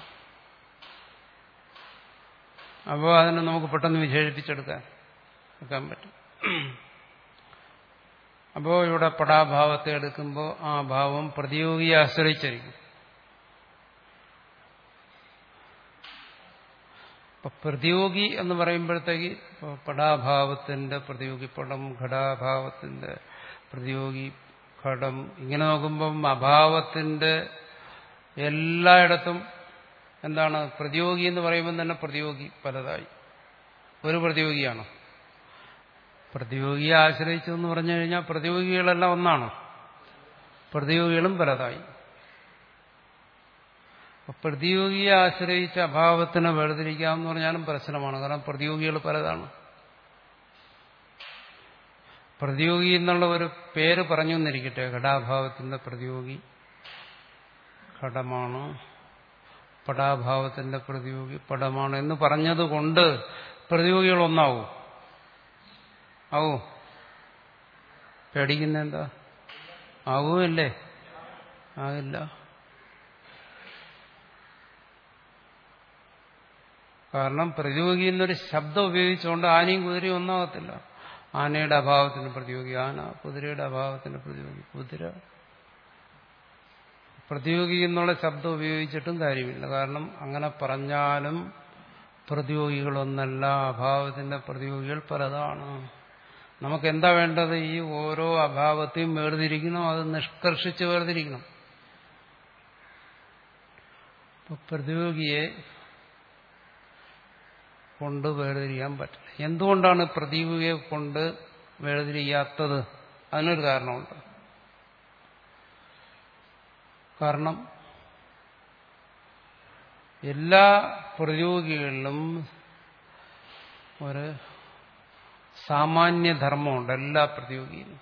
അപ്പോൾ അതിനെ നമുക്ക് പെട്ടെന്ന് വിശേഷിപ്പിച്ചെടുക്കാൻ എടുക്കാൻ പറ്റും. അപ്പോൾ ഇവിടെ പടാഭാവത്തെ എടുക്കുമ്പോൾ ആ ഭാവം പ്രതിയോഗിയെ ആശ്രയിച്ചിരിക്കും. അപ്പൊ പ്രതിയോഗി എന്ന് പറയുമ്പോഴത്തേക്ക് പടാഭാവത്തിന്റെ പ്രതിയോഗി പടം, ഘടാഭാവത്തിന്റെ പ്രതിയോഗി ഘടം, ഇങ്ങനെ നോക്കുമ്പം അഭാവത്തിന്റെ എല്ലായിടത്തും എന്താണ് പ്രതിയോഗി എന്ന് പറയുമ്പോൾ തന്നെ പ്രതിയോഗി പലതായി. ഒരു പ്രതിയോഗിയാണ്. പ്രതിയോഗിയെ ആശ്രയിച്ചു എന്ന് പറഞ്ഞു കഴിഞ്ഞാൽ പ്രതിയോഗികളെല്ലാം ഒന്നാണ്, പ്രതിയോഗികളും പലതായി. പ്രതിയോഗിയെ ആശ്രയിച്ച് അഭാവത്തിനെ വേർതിരിക്കാമെന്ന് പറഞ്ഞാലും പ്രശ്നമാണ്. കാരണം പ്രതിയോഗികൾ പലതാണ്. പ്രതിയോഗി എന്നുള്ള ഒരു പേര് പറഞ്ഞു എന്നിരിക്കട്ടെ, ഘടാഭാവത്തിന്റെ പ്രതിയോഗി ഘടമാണ്, പടാഭാവത്തിന്റെ പ്രതിയോഗി പടമാണ് എന്ന് പറഞ്ഞതുകൊണ്ട് പ്രതിയോഗികൾ ഒന്നാവൂ? ആവൂ? പേടിക്കുന്ന എന്താ? ആവുമല്ലേ? ആകില്ല. കാരണം പ്രതിയോഗി എന്നൊരു ശബ്ദം ഉപയോഗിച്ചുകൊണ്ട് ആനയും കുതിരയും ഒന്നാകത്തില്ല. ആനയുടെ അഭാവത്തിന് പ്രതിയോഗി ആന, കുതിരയുടെ അഭാവത്തിന് പ്രതിയോഗി കുതിര. പ്രതിയോഗി എന്നുള്ള ശബ്ദം ഉപയോഗിച്ചിട്ടും കാര്യമില്ല. കാരണം അങ്ങനെ പറഞ്ഞാലും പ്രതിയോഗികളൊന്നല്ല, അഭാവത്തിന്റെ പ്രതിയോഗികൾ പലതാണ്. നമുക്ക് എന്താ വേണ്ടത്? ഈ ഓരോ അഭാവത്തെയും വേർതിരിക്കണം, അത് നിഷ്കർഷിച്ച് വേർതിരിക്കണം. പ്രതിയോഗിയെ കൊണ്ട് വേർതിരിക്കാൻ പറ്റില്ല. എന്തുകൊണ്ടാണ് പ്രതിയോഗിയെ കൊണ്ട് വേർതിരിയാത്തത്? അതിനൊരു കാരണമുണ്ട്. കാരണം എല്ലാ പ്രതിയോഗികളിലും ഒരു സാമാന്യധർമ്മമുണ്ട്. എല്ലാ പ്രതിയോഗിയിലും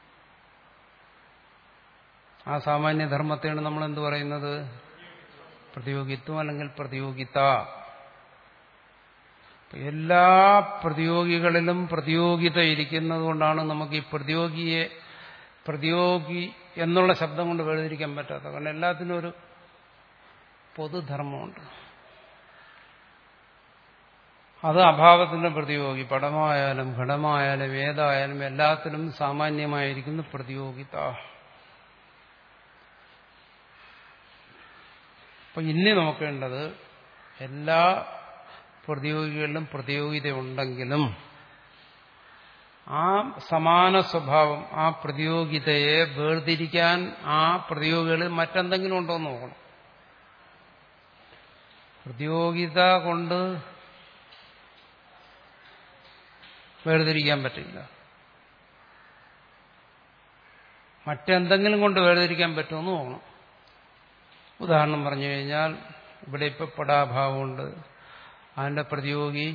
ആ സാമാന്യധർമ്മത്തെയാണ് നമ്മൾ എന്ത് പറയുന്നത്? പ്രതിയോഗിത്വം അല്ലെങ്കിൽ പ്രതിയോഗിത. എല്ലാ പ്രതിയോഗികളിലും പ്രതിയോഗിത ഇരിക്കുന്നത് കൊണ്ടാണ് നമുക്ക് ഈ പ്രതിയോഗിയെ പ്രതിയോഗി എന്നുള്ള ശബ്ദം കൊണ്ട് വേർതിരിക്കാൻ പറ്റാത്തത്. കാരണം എല്ലാത്തിനും ഒരു പൊതുധർമ്മമുണ്ട്. അത് അഭാവത്തിന്റെ പ്രതിയോഗി പടമായാലും ഘടമായാലും ഏതായാലും എല്ലാത്തിലും സാമാന്യമായിരിക്കുന്ന പ്രതിയോഗിത. അപ്പൊ ഇനി നോക്കേണ്ടത് എല്ലാ പ്രതിയോഗികളിലും പ്രതിയോഗിത ഉണ്ടെങ്കിലും ആ സമാന സ്വഭാവം, ആ പ്രതിയോഗിതയെ വേർതിരിക്കാൻ ആ പ്രതിയോഗികളിൽ മറ്റെന്തെങ്കിലും ഉണ്ടോ എന്ന് നോക്കണം. പ്രതിയോഗിത കൊണ്ട് വേർതിരിക്കാൻ പറ്റില്ല. മറ്റെന്തെങ്കിലും കൊണ്ട് വേർതിരിക്കാൻ പറ്റുമെന്ന് നോക്കണം. ഉദാഹരണം പറഞ്ഞു കഴിഞ്ഞാൽ ഇവിടെ ഇപ്പൊ പടാഭാവമുണ്ട്, അതിന്റെ പ്രതിയോഗി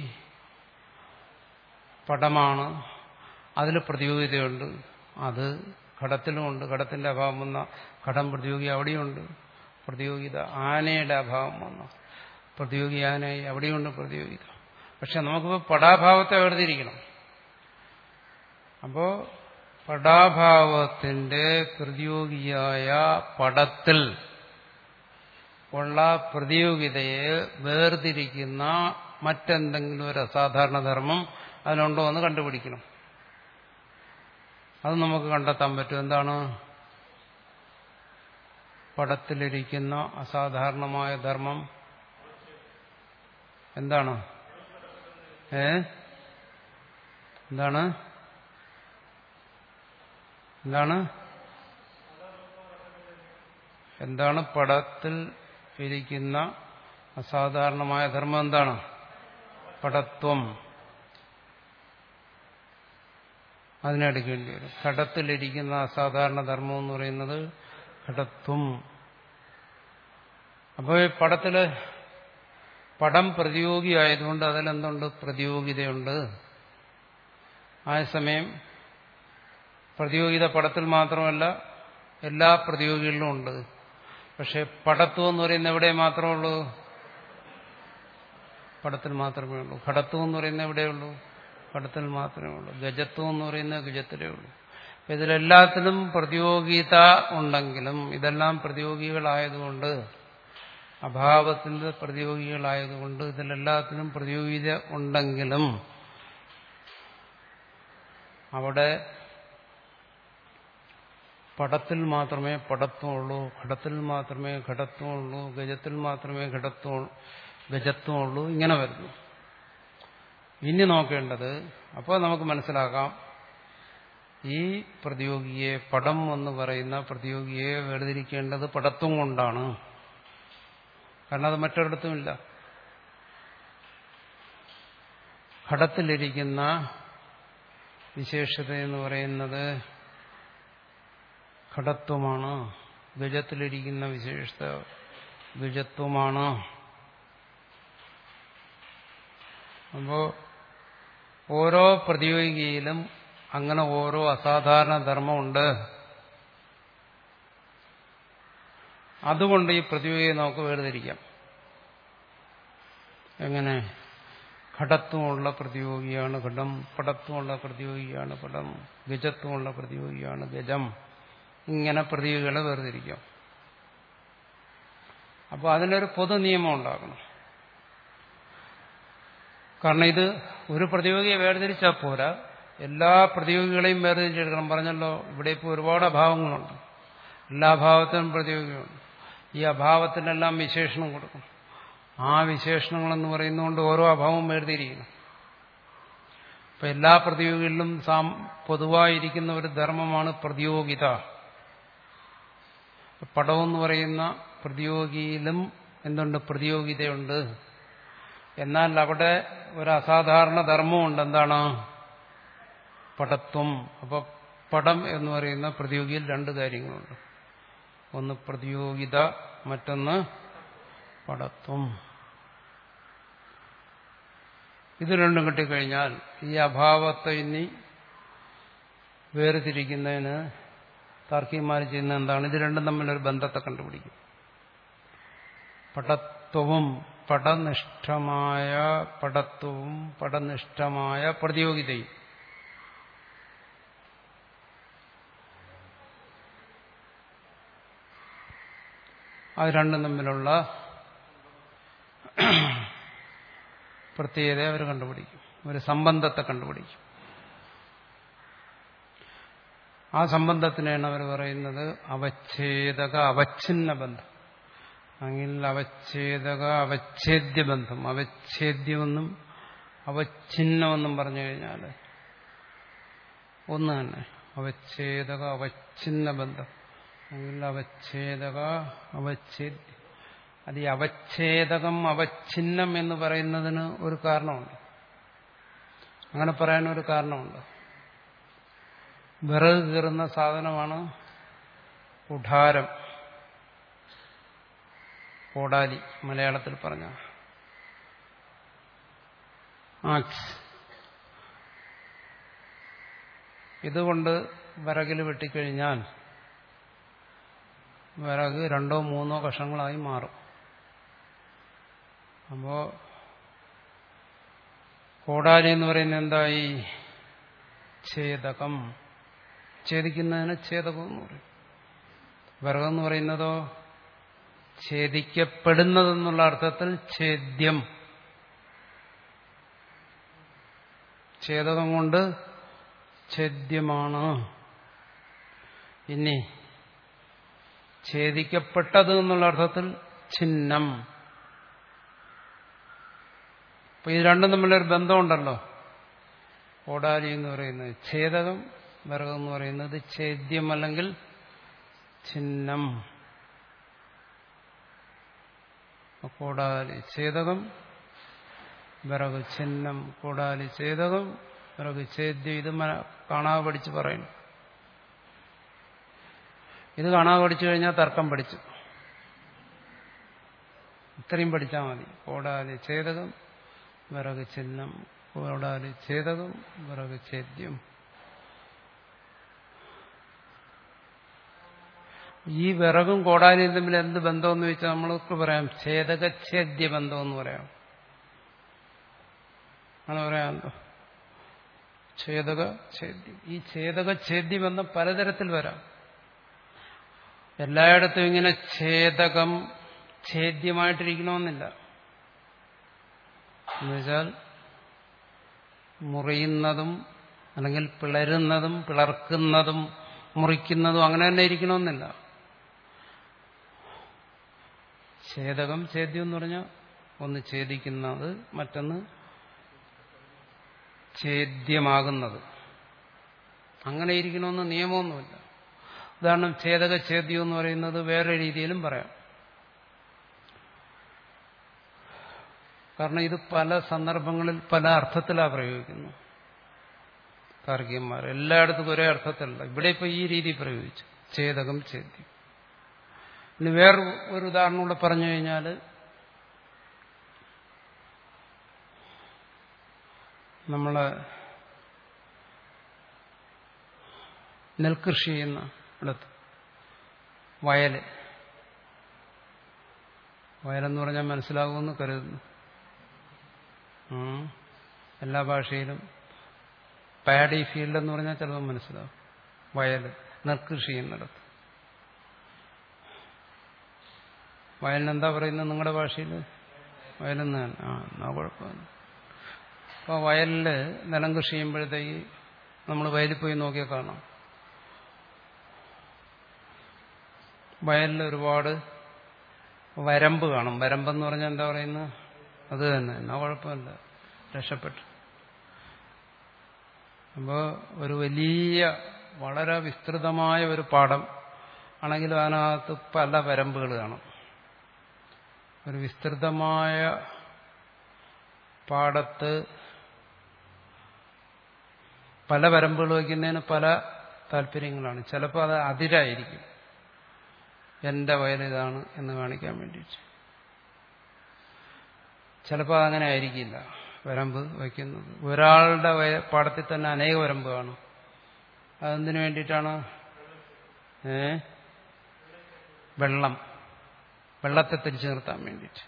പടമാണ്, അതിൽ പ്രതിയോഗിതയുണ്ട്. അത് ഘടത്തിലുമുണ്ട്. ഘടത്തിന്റെ അഭാവം വന്ന ഘടം പ്രതിയോഗി അവിടെയുണ്ട് പ്രതിയോഗിത. ആനയുടെ അഭാവം വന്ന പ്രതിയോഗി ആനയായി അവിടെയുണ്ട് പ്രതിയോഗിത. പക്ഷെ നമുക്കിപ്പോൾ പടാഭാവത്തെ വേർതിരിക്കണം. അപ്പോ പടാഭാവത്തിന്റെ പ്രതിയോഗിയായ പടത്തിൽ ഉള്ള പ്രതിയോഗിതയെ വേർതിരിക്കുന്ന മറ്റെന്തെങ്കിലും ഒരു അസാധാരണ ധർമ്മം അതിനുണ്ടോ എന്ന് കണ്ടുപിടിക്കണം. അത് നമുക്ക് കണ്ടെത്താൻ പറ്റും. എന്താണ്? പടത്തിലിരിക്കുന്ന അസാധാരണമായ ധർമ്മം എന്താണ്? ഏ എന്താണ് എന്താണ് എന്താണ് പടത്തിൽ ഇരിക്കുന്ന അസാധാരണമായ ധർമ്മം? എന്താണ്? പടത്വം. അതിനെടുക്കേണ്ടി വരും. ഘടത്തിലിരിക്കുന്ന അസാധാരണ ധർമ്മം എന്ന് പറയുന്നത് ഘടത്വം. അപ്പോൾ ഈ പടത്തില് പടം പ്രതിയോഗി ആയതുകൊണ്ട് അതിലെന്തുണ്ട്? പ്രതിയോഗിതയുണ്ട്. അതേസമയം പ്രതിയോഗിത പടത്തിൽ മാത്രമല്ല എല്ലാ പ്രതിയോഗികളിലും ഉണ്ട്. പക്ഷെ പടത്വം എന്ന് പറയുന്നത് എവിടെ മാത്രമേ ഉള്ളൂ? പടത്തിൽ മാത്രമേ ഉള്ളൂ. ഘടത്വം എന്ന് പറയുന്നത് എവിടെയുള്ളൂ? പടത്തിൽ മാത്രമേ ഉള്ളൂ. ഗജത്വം എന്ന് പറയുന്നത് ഗജത്തിലേ ഉള്ളൂ. അപ്പൊ ഇതിലെല്ലാത്തിനും പ്രതിയോഗിത ഉണ്ടെങ്കിലും ഇതെല്ലാം പ്രതിയോഗികളായതുകൊണ്ട്, അഭാവത്തിന്റെ പ്രതിയോഗികളായതുകൊണ്ട് ഇതിലെല്ലാത്തിനും പ്രതിയോഗിത ഉണ്ടെങ്കിലും അവിടെ പടത്തിൽ മാത്രമേ പടത്വമുള്ളൂ, ഘടത്തിൽ മാത്രമേ ഘടത്വമുള്ളൂ, ഗജത്തിൽ മാത്രമേ ഘടത്വം ഗജത്വമുള്ളൂ, ഇങ്ങനെ വരുന്നു. ഇനി നോക്കേണ്ടത്, അപ്പോൾ നമുക്ക് മനസ്സിലാക്കാം ഈ പ്രതിയോഗിയെ, പടം എന്ന് പറയുന്ന പ്രതിയോഗിയെ വേർതിരിക്കേണ്ടത് പടത്വം കൊണ്ടാണ്. കാരണം അത് മറ്റൊരിടത്തുമില്ല. ഘടത്തിലിരിക്കുന്ന വിശേഷത എന്ന് പറയുന്നത് ഘടത്വമാണ്, ഗജത്തിലിരിക്കുന്ന വിശേഷത ഗജത്വമാണ്. അപ്പോ ഓരോ പ്രതിയോഗിയിലും അങ്ങനെ ഓരോ അസാധാരണ ധർമ്മമുണ്ട്. അതുകൊണ്ട് ഈ പ്രതിയോഗിയെ നമുക്ക് വേർതിരിക്കാം. എങ്ങനെ? ഘടത്വമുള്ള പ്രതിയോഗിയാണ് ഘടം, പടത്വമുള്ള പ്രതിയോഗിയാണ് പടം, ഗജത്വമുള്ള പ്രതിയോഗിയാണ് ഗജം. ഇങ്ങനെ പ്രതിയോഗികളെ വേർതിരിക്കാം. അപ്പോൾ അതിനൊരു പൊതു നിയമം ഉണ്ടാക്കണം. കാരണം ഇത് ഒരു പ്രതിയോഗിയെ വേർതിരിച്ചാൽ പോരാ, എല്ലാ പ്രതിയോഗികളെയും വേർതിരിച്ചെടുക്കണം. പറഞ്ഞല്ലോ, ഇവിടെ ഇപ്പോൾ ഒരുപാട് അഭാവങ്ങളുണ്ട്. എല്ലാ അഭാവത്തിനും പ്രതിയോഗികളുണ്ട്. ഈ അഭാവത്തിനെല്ലാം വിശേഷണം കൊടുക്കും. ആ വിശേഷണങ്ങളെന്ന് പറയുന്നതുകൊണ്ട് ഓരോ അഭാവവും വേർതിരിക്കണം. അപ്പം എല്ലാ പ്രതിയോഗികളിലും സാം പൊതുവായിരിക്കുന്ന ഒരു ധർമ്മമാണ് പ്രതിയോഗിത. പടമെന്ന് പറയുന്ന പ്രതിയോഗിയിലും എന്തുണ്ട്? പ്രതിയോഗിതയുണ്ട്. എന്നാൽ അവിടെ ഒരു അസാധാരണ ധർമ്മമുണ്ട്. എന്താണ്? പടത്വം. അപ്പൊ പടം എന്ന് പറയുന്ന പ്രതിയോഗിയിൽ രണ്ട് കാര്യങ്ങളുണ്ട്. ഒന്ന് പ്രതിയോഗിത, മറ്റൊന്ന് പടത്വം. ഇത് രണ്ടും കിട്ടിക്കഴിഞ്ഞാൽ ഈ അഭാവത്തെ ഇനി വേർതിരിക്കുന്നതിന് താർക്കികന്മാർ ചെയ്യുന്ന എന്താണ്? ഇത് രണ്ടും തമ്മിലൊരു ബന്ധത്തെ കണ്ടുപിടിക്കും. പടത്വവും പടനിഷ്ഠമായ പടത്വവും പടനിഷ്ഠമായ പ്രതിയോഗിതയും. അത് രണ്ടും തമ്മിലുള്ള പ്രത്യേകത അവർ കണ്ടുപിടിക്കും, ഒരു സംബന്ധത്തെ കണ്ടുപിടിക്കും. ആ സംബന്ധത്തിനാണ് അവർ പറയുന്നത് അവച്ഛേദക അവച്ഛിന്ന ബന്ധം. അങ്ങനെ അവച്ഛേദക അവച്ഛേദ്യ ബന്ധം. അവച്ഛേദ്യമെന്നും അവച്ഛിന്നമെന്നും പറഞ്ഞു കഴിഞ്ഞാൽ ഒന്ന് തന്നെ. അവച്ഛേദക അവച്ഛിന്ന ബന്ധം, അല്ലെങ്കിൽ അവച്ഛേദക അവച്ഛേദ്യം. അത് ഈ അവച്ഛേദകം അവച്ഛിന്നം എന്ന് പറയുന്നതിന് ഒരു കാരണമുണ്ട്. അങ്ങനെ പറയാനൊരു കാരണമുണ്ട്. വിറക് കീറുന്ന സാധനമാണ് കുഠാരം, കോടാലി മലയാളത്തിൽ പറഞ്ഞ. ഇതുകൊണ്ട് വിറകിൽ വെട്ടിക്കഴിഞ്ഞാൽ വിറക് രണ്ടോ മൂന്നോ കഷങ്ങളായി മാറും. അപ്പോ കോടാലി എന്ന് പറയുന്നത് എന്തായി? ഛേദകം. ഛേദിക്കുന്നതിന് ഛേദകം എന്ന് പറയും. വിറകെന്ന് പറയുന്നതോ ഛേദിക്കപ്പെടുന്നതെന്നുള്ള അർത്ഥത്തിൽ ഛേദ്യം. ഛേദകം കൊണ്ട് ഛേദ്യമാണ്. ഇനി ഛേദിക്കപ്പെട്ടത് എന്നുള്ള അർത്ഥത്തിൽ ഛിന്നം. അപ്പൊ ഇത് രണ്ടും തമ്മിലൊരു ബന്ധമുണ്ടല്ലോ. കോടാലി എന്ന് പറയുന്നത് ഛേദകം, വിറകെന്ന് പറയുന്നത് ഛേദ്യം അല്ലെങ്കിൽ ഛിന്നം. കോടാലി ഛേദകം, വിറക് ഛിന്നം. കോടാലി ഛേദകം, വിറക് ഛേദ്യം. ഇത് കാണാതെ പഠിച്ച് പറയുന്നു. ഇത് കാണാതെ പഠിച്ചു കഴിഞ്ഞാൽ തർക്കം പഠിച്ചു. ഇത്രയും പഠിച്ചാൽ മതി. കോടാലി ഛേദകം, വിറക് ഛിന്നം. കോടാലി ഛേദകം, വിറക് ഛേദ്യം. ഈ വിറകും കോടാലിയും തമ്മിൽ എന്ത് ബന്ധമെന്ന് വെച്ചാൽ നമ്മൾക്ക് പറയാം ഛേദകഛേദ്യ ബന്ധമെന്ന് പറയാം. അങ്ങനെ പറയാമല്ലോ. ഛേദക ഛേദ്യം. ഈ ഛേദകഛേദ്യ ബന്ധം പലതരത്തിൽ വരാം. എല്ലായിടത്തും ഇങ്ങനെ ഛേദകം ഛേദ്യമായിട്ടിരിക്കണമെന്നില്ല. എന്നുവെച്ചാൽ മുറിയുന്നതും അല്ലെങ്കിൽ പിളരുന്നതും പിളർക്കുന്നതും മുറിക്കുന്നതും അങ്ങനെ തന്നെ ഇരിക്കണമെന്നില്ല. ഛേദകം ഛേദ്യം എന്ന് പറഞ്ഞാൽ ഒന്ന് ഛേദിക്കുന്നത്, മറ്റൊന്ന് ഛേദ്യമാകുന്നത്. അങ്ങനെ ഇരിക്കണമെന്ന് നിയമമൊന്നുമില്ല. ഉദാഹരണം ഛേദക ഛേദ്യം എന്ന് പറയുന്നത് വേറെ രീതിയിലും പറയാം. കാരണം ഇത് പല സന്ദർഭങ്ങളിൽ പല അർത്ഥത്തിലാണ് പ്രയോഗിക്കുന്നത് താർക്കികന്മാർ. എല്ലായിടത്തും ഒരേ അർത്ഥത്തിലല്ല. ഇവിടെ ഇപ്പൊ ഈ രീതി പ്രയോഗിച്ചു, ഛേദകം ഛേദ്യം. ഇനി വേറെ ഒരു ഉദാഹരണം കൂടെ പറഞ്ഞു കഴിഞ്ഞാൽ, നമ്മള് നെൽകൃഷി ചെയ്യുന്ന ഇടത്ത് വയല്, വയലെന്ന് പറഞ്ഞാൽ മനസ്സിലാകുമെന്ന് കരുതുന്നു. എല്ലാ ഭാഷയിലും പാഡി ഫീൽഡ് എന്ന് പറഞ്ഞാൽ ചിലപ്പോൾ മനസ്സിലാവും. വയൽ, നെൽകൃഷി ചെയ്യുന്നിടത്ത് വയലിനെന്താ പറയുന്നത് നിങ്ങളുടെ ഭാഷയിൽ? വയലെന്ന് തന്നെ. ആ എന്നാ കുഴപ്പമില്ല. അപ്പോൾ വയലില് നിലം കൃഷി ചെയ്യുമ്പോഴത്തേക്ക് നമ്മൾ വയലിൽ പോയി നോക്കിയാൽ കാണാം, വയലിൽ ഒരുപാട് വരമ്പ് കാണും. വരമ്പെന്ന് പറഞ്ഞാൽ എന്താ പറയുന്നത്? അത് തന്നെ. എന്നാ കുഴപ്പമില്ല, രക്ഷപ്പെട്ടു. അപ്പോൾ ഒരു വലിയ വളരെ വിസ്തൃതമായ ഒരു പാടം ആണെങ്കിലും അതിനകത്ത് പല വരമ്പുകൾ കാണും. ഒരു വിസ്തൃതമായ പാടത്ത് പല വരമ്പുകൾ വയ്ക്കുന്നതിന് പല താല്പര്യങ്ങളാണ്. ചിലപ്പോൾ അത് അതിരായിരിക്കും, എന്റെ വയലിതാണ് എന്ന് കാണിക്കാൻ വേണ്ടിയിട്ട്. ചിലപ്പോൾ അതങ്ങനെ ആയിരിക്കില്ല വരമ്പ് വയ്ക്കുന്നത്. ഒരാളുടെ പാടത്തിൽ തന്നെ അനേക വരമ്പ് കാണും. അതെന്തിനു വേണ്ടിയിട്ടാണ്? ഏ വെള്ളം വെള്ളത്തെ തിരിച്ചു നിർത്താൻ വേണ്ടിയിട്ട്.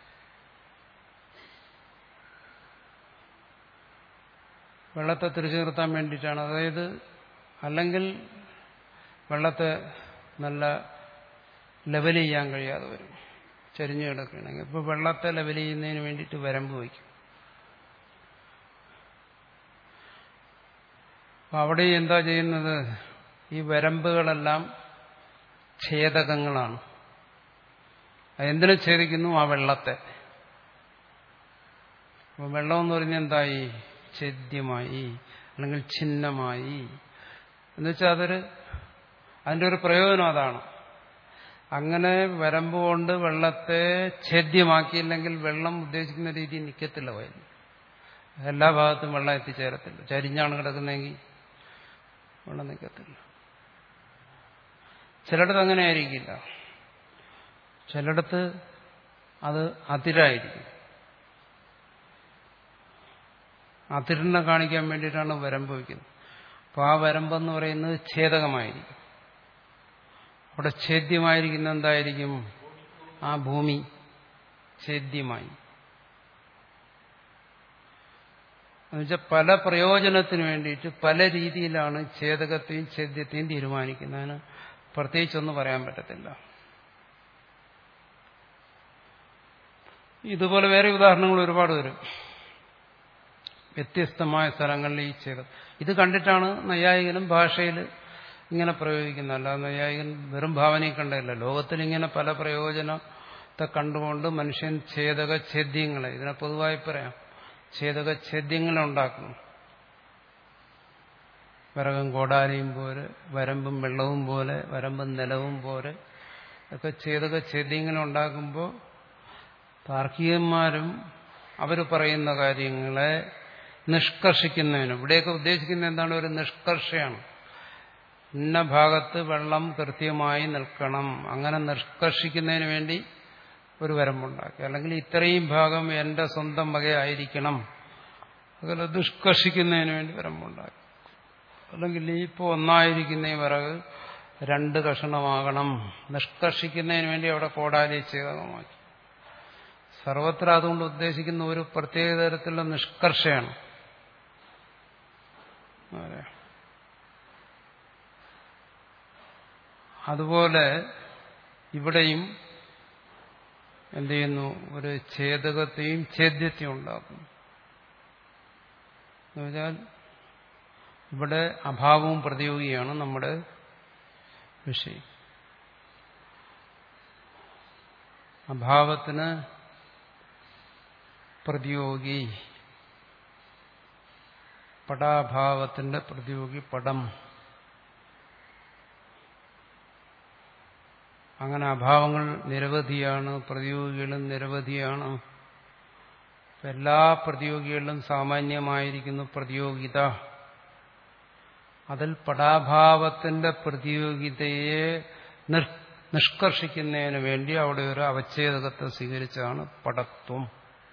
വെള്ളത്തെ തിരിച്ചു നിർത്താൻ വേണ്ടിയിട്ടാണ്. അതായത് അല്ലെങ്കിൽ വെള്ളത്തെ നല്ല ലെവൽ ചെയ്യാൻ കഴിയാതെ വരും, ചരിഞ്ഞു കിടക്കുകയാണെങ്കിൽ. ഇപ്പോൾ വെള്ളത്തെ ലെവൽ ചെയ്യുന്നതിന് വേണ്ടിയിട്ട് വരമ്പ് വയ്ക്കും. അപ്പം അവിടെ എന്താ ചെയ്യുന്നത്? ഈ വരമ്പുകളെല്ലാം ഛേദകങ്ങളാണ്. എന്തിനെ ഛേദിക്കുന്നു? ആ വെള്ളത്തെ. അപ്പോൾ വെള്ളം എന്ന് പറഞ്ഞാൽ എന്തായി? ഛേദ്യമായി, അല്ലെങ്കിൽ ഛിന്നമായി. എന്നുവെച്ചാൽ അതൊരു അതിൻ്റെ ഒരു പ്രയോജനം അതാണ്. അങ്ങനെ വരമ്പ് കൊണ്ട് വെള്ളത്തെ ഛേദ്യമാക്കിയില്ലെങ്കിൽ വെള്ളം ഉദ്ദേശിക്കുന്ന രീതിയിൽ നിൽക്കത്തില്ല വയൽ. എല്ലാ ഭാഗത്തും വെള്ളം എത്തിച്ചേരത്തില്ല. ചരിഞ്ഞാണ് കിടക്കുന്നതെങ്കിൽ വെള്ളം നിൽക്കത്തില്ല. ചിലയിടത്ത് അങ്ങനെ ആയിരിക്കില്ല, ചിലയിടത്ത് അത് അതിരായിരിക്കും. അതിരിനെ കാണിക്കാൻ വേണ്ടിയിട്ടാണ് വരമ്പ് വയ്ക്കുന്നത്. അപ്പോൾ ആ വരമ്പെന്ന് പറയുന്നത് ഛേദകമായിരിക്കും. അവിടെ ഛേദ്യമായിരിക്കുന്ന എന്തായിരിക്കും? ആ ഭൂമി ഛേദ്യമായി. എന്നുവെച്ചാൽ പല പ്രയോജനത്തിന് വേണ്ടിയിട്ട് പല രീതിയിലാണ് ഛേദകത്തെയും ഛേദ്യത്തെയും തീരുമാനിക്കുന്നതിന് പ്രത്യേകിച്ചൊന്നും പറയാൻ പറ്റത്തില്ല. ഇതുപോലെ വേറെ ഉദാഹരണങ്ങൾ ഒരുപാട് വരും വ്യത്യസ്തമായ സ്ഥലങ്ങളിൽ ഈ ഛേദം. ഇത് കണ്ടിട്ടാണ് നൈയായികനും ഭാഷയിൽ ഇങ്ങനെ പ്രയോഗിക്കുന്നത്. അല്ലാതെ നൈയായികൻ വെറും ഭാവനയിൽ കണ്ടതല്ല. ലോകത്തിൽ ഇങ്ങനെ പല പ്രയോജനത്തെ കണ്ടുകൊണ്ട് മനുഷ്യൻ ഛേദക ഛേദ്യങ്ങളെ, ഇതിനെ പൊതുവായി പറയാം, ഛേദക ഛേദ്യങ്ങളെ ഉണ്ടാക്കുന്നു. വിറകും കോടാലിയും പോലെ, വരമ്പും വെള്ളവും പോലെ, വരമ്പും നിലവും പോലെ ഒക്കെ ഛേദക ഛേദ്യങ്ങളെ ഉണ്ടാക്കുമ്പോൾ താർക്കികന്മാരും അവർ പറയുന്ന കാര്യങ്ങളെ നിഷ്കർഷിക്കുന്നതിനും, ഇവിടെയൊക്കെ ഉദ്ദേശിക്കുന്ന എന്താണ്? ഒരു നിഷ്കർഷയാണ്. ഇന്ന ഭാഗത്ത് വെള്ളം കൃത്യമായി നിൽക്കണം, അങ്ങനെ നിഷ്കർഷിക്കുന്നതിന് വേണ്ടി ഒരു വരമ്പുണ്ടാക്കി. അല്ലെങ്കിൽ ഇത്രയും ഭാഗം എന്റെ സ്വന്തം വകയായിരിക്കണം, അതുപോലെ നിഷ്കർഷിക്കുന്നതിന് വേണ്ടി വരമ്പുണ്ടാക്കി. അല്ലെങ്കിൽ ഈ ഇപ്പോൾ ഒന്നായിരിക്കുന്ന ഈ വിറക് രണ്ട് കഷണമാകണം, നിഷ്കർഷിക്കുന്നതിന് വേണ്ടി അവിടെ കോടാലി ഛേദകമാക്കി. സർവത്ര അതുകൊണ്ട് ഉദ്ദേശിക്കുന്ന ഒരു പ്രത്യേക തരത്തിലുള്ള നിഷ്കർഷയാണ്. അതുപോലെ ഇവിടെയും എന്ത് ചെയ്യുന്നു? ഒരു ഛേദകത്തെയും ഛേദ്യത്തെയും ഉണ്ടാക്കുന്നു. എന്നുവെച്ചാൽ ഇവിടെ അഭാവവും പ്രതിയോഗിയാണ് നമ്മുടെ വിഷയം. അഭാവത്തിന് പ്രതിയോഗി, പടാഭാവത്തിന്റെ പ്രതിയോഗി പടം. അങ്ങനെ അഭാവങ്ങൾ നിരവധിയാണ്, പ്രതിയോഗികളും നിരവധിയാണ്. എല്ലാ പ്രതിയോഗികളിലും സാമാന്യമായിരിക്കുന്നു പ്രതിയോഗിത. അതിൽ പടാഭാവത്തിന്റെ പ്രതിയോഗിതയെ നിഷ്കർഷിക്കുന്നതിന് വേണ്ടി അവിടെ ഒരു അവച്ഛേദകത്തെ സ്വീകരിച്ചാണ് പടത്വം.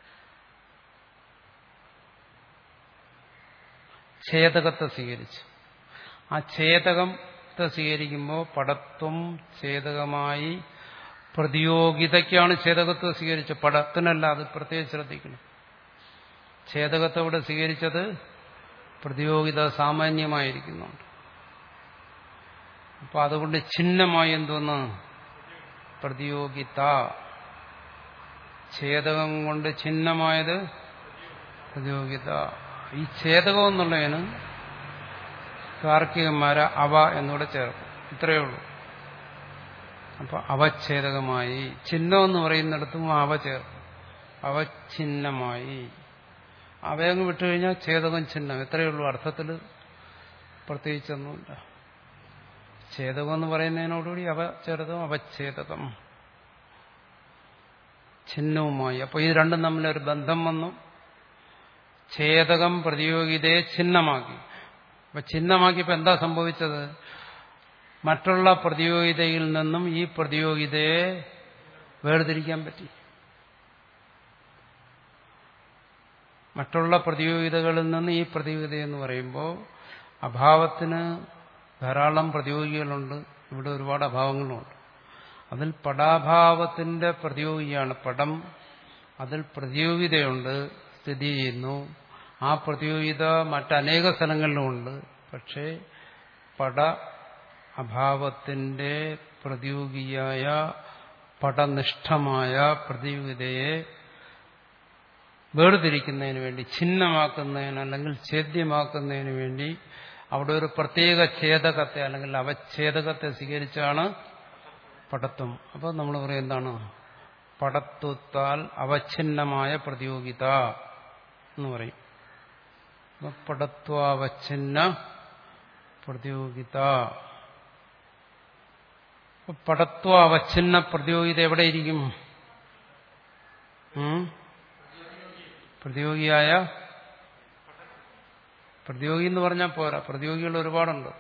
ഛേദകത്തെ സ്വീകരിച്ചു. ആ ഛേദകത്തെ സ്വീകരിക്കുമ്പോൾ പടത്വം ഛേദകമായി, പ്രതിയോഗിതയ്ക്കാണ് ഛേദകത്തെ സ്വീകരിച്ചത്, പടത്തിനല്ല. അത് പ്രത്യേകം ശ്രദ്ധിക്കണം. ഛേദകത്തെ ഇവിടെ സ്വീകരിച്ചത് പ്രതിയോഗിത സാമാന്യമായിരിക്കുന്നുണ്ട്. അപ്പൊ അതുകൊണ്ട് ഛിന്നമായി എന്തോന്ന് പ്രതിയോഗിത. ഛേദകം കൊണ്ട് ഛിന്നമായത് പ്രതിയോഗിത. ഈ ഛേദകം എന്നുള്ളതിന് താർക്കികന്മാരെ അവ എന്നൂടെ ചേർക്കും. ഇത്രയേ ഉള്ളൂ. അപ്പൊ അവച്ഛേദകമായി. ഛിന്നം എന്ന് പറയുന്നിടത്തും അവ ചേർക്കും. അവഛിന്നമായി. അവയങ്ങ് വിട്ടുകഴിഞ്ഞാൽ ഛേദകം ഛിന്നം. എത്രയേ ഉള്ളൂ. അർത്ഥത്തിൽ പ്രത്യേകിച്ചൊന്നുമില്ല. ഛേദകം എന്ന് പറയുന്നതിനോടുകൂടി അവ ചേർത്തും അവച്ഛേദകം ഛിന്നവുമായി. അപ്പൊ ഇത് രണ്ടും തമ്മിലൊരു ബന്ധം വന്നു. ഛേദകം പ്രതിയോഗിതയെ ഛിന്നമാക്കി. അപ്പൊ ഛിന്നമാക്കിയപ്പോ എന്താ സംഭവിച്ചത്? മറ്റുള്ള പ്രതിയോഗിതയിൽ നിന്നും ഈ പ്രതിയോഗിതയെ വേർതിരിക്കാൻ പറ്റി. മറ്റുള്ള പ്രതിയോഗിതകളിൽ നിന്ന് ഈ പ്രതിയോഗിത എന്ന് പറയുമ്പോൾ അഭാവത്തിന് ധാരാളം പ്രതിയോഗികളുണ്ട്. ഇവിടെ ഒരുപാട് അഭാവങ്ങളുണ്ട്. അതിൽ പടാഭാവത്തിന്റെ പ്രതിയോഗിയാണ് പടം. അതിൽ പ്രതിയോഗിതയുണ്ട്, സ്ഥിതി ചെയ്യുന്നു. ആ പ്രതിയോഗിത മറ്റനേക സ്ഥലങ്ങളിലുമുണ്ട്. പക്ഷേ പട അഭാവത്തിന്റെ പ്രതിയോഗിയായ പടനിഷ്ഠമായ പ്രതിയോഗിതയെ വേർതിരിക്കുന്നതിന് വേണ്ടി, ഛിന്നമാക്കുന്നതിന് അല്ലെങ്കിൽ ഛേദ്യമാക്കുന്നതിന് വേണ്ടി അവിടെ ഒരു പ്രത്യേക ഛേദകത്തെ അല്ലെങ്കിൽ അവച്ഛേദകത്തെ സ്വീകരിച്ചാണ് പടത്വം. അപ്പൊ നമ്മൾ പറയും എന്താണ്? പടത്വത്താൽ അവഛിന്നമായ പ്രതിയോഗിത എന്ന് പറയും. പടത്വാവച്ഛിന്ന പ്രതിയോഗിത. പടത്വാവച്ഛിന്ന പ്രതിയോഗിത എവിടെയിരിക്കും? പ്രതിയോഗിയായ, പ്രതിയോഗി എന്ന് പറഞ്ഞാൽ പോരാ, പ്രതിയോഗികൾ ഒരുപാടുണ്ട്.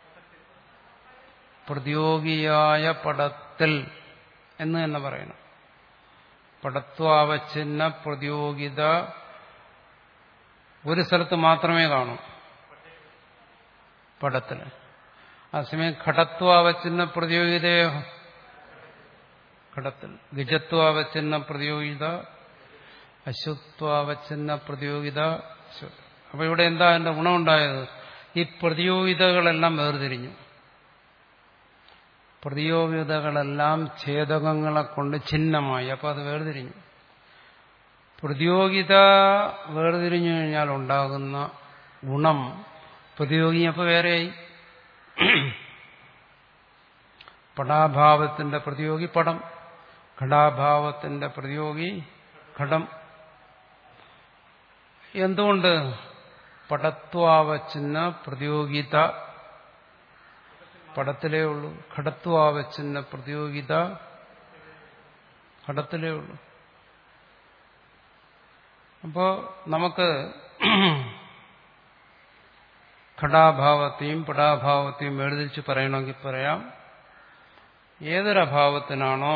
പ്രതിയോഗിയായ പടത്തിൽ എന്ന് തന്നെ പറയണം. പടത്വാവച്ഛിന്ന പ്രതിയോഗിത ഒരു സ്ഥലത്ത് മാത്രമേ കാണൂ, പടത്തിൽ. അതേസമയം ഘടത്വാവച്ഛിന്ന പ്രതിയോഗിതയോ ഘടത്തിൽ. ഗജത്വാവച്ഛിന്ന പ്രതിയോഗിത, അശ്വത്വാവച്ഛിന്ന പ്രതിയോഗിത. അപ്പൊ ഇവിടെ എന്താ എന്റെ ഗുണമുണ്ടായത്? ഈ പ്രതിയോഗിതകളെല്ലാം വേർതിരിഞ്ഞു. പ്രതിയോഗിതകളെല്ലാം ഛേദകങ്ങളെ കൊണ്ട് ഛിന്നമായി. അപ്പൊ അത് വേർതിരിഞ്ഞു. പ്രതിയോഗിത വേർതിരിഞ്ഞു കഴിഞ്ഞാൽ ഉണ്ടാകുന്ന ഗുണം, പ്രതിയോഗി അപ്പൊ വേറെയായി. പടാഭാവത്തിന്റെ പ്രതിയോഗി പടം, ഘടാഭാവത്തിന്റെ പ്രതിയോഗി ഘടം. എന്തുകൊണ്ട്? പടത്വാവച്ഛിന്ന പ്രതിയോഗിത പടത്തിലേ ഉള്ളൂ. ഘടത്വാവച്ഛിന്ന പ്രതിയോഗിത ഘടത്തിലേ ഉള്ളൂ. അപ്പോ നമുക്ക് ഘടാഭാവത്തെയും പടാഭാവത്തെയും വേർതിരിച്ച് പറയണമെങ്കിൽ പറയാം. ഏതൊരഭാവത്തിനാണോ,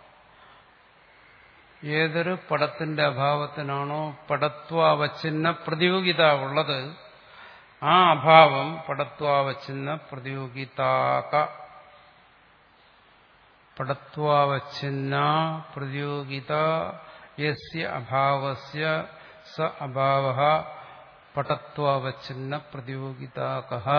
ഏതൊരു പടത്തിന്റെ അഭാവത്തിനാണോ പടത്വാവച്ഛിന്ന പ്രതിയോഗിത ഉള്ളത്, ആ അഭാവം പടത്വാവച്ഛിന്ന പ്രതിയോഗിതാക. പടത്വാവച്ഛിന്ന പ്രതിയോഗിത യസ്യ അഭാവസ്യ സ അഭാവഃ പടത്വാവച്ഛിന്ന പ്രതിയോഗിതാകഃ.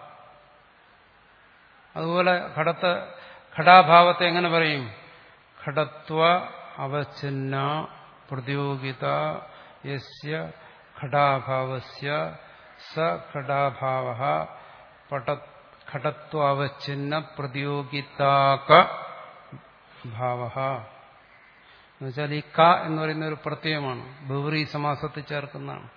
അതുപോലെ ഘടത്തെ ഘടാഭാവത്തെ എങ്ങനെ പറയും? ഘടത്വ അവച്ഛിന്ന പ്രതിയോഗിത യസ്യ ഘടാഭാവസ്യ സ ഘടാഭാവഃ ഘടത്വാവച്ഛിന്ന പ്രതിയോഗിതാക ഭാവ എന്നുവെച്ചാൽ ഈ ക എന്ന് പറയുന്ന ഒരു പ്രത്യയമാണ്, ബഹുവ്രീ സമാസത്തിൽ ചേർക്കുന്നതാണ്.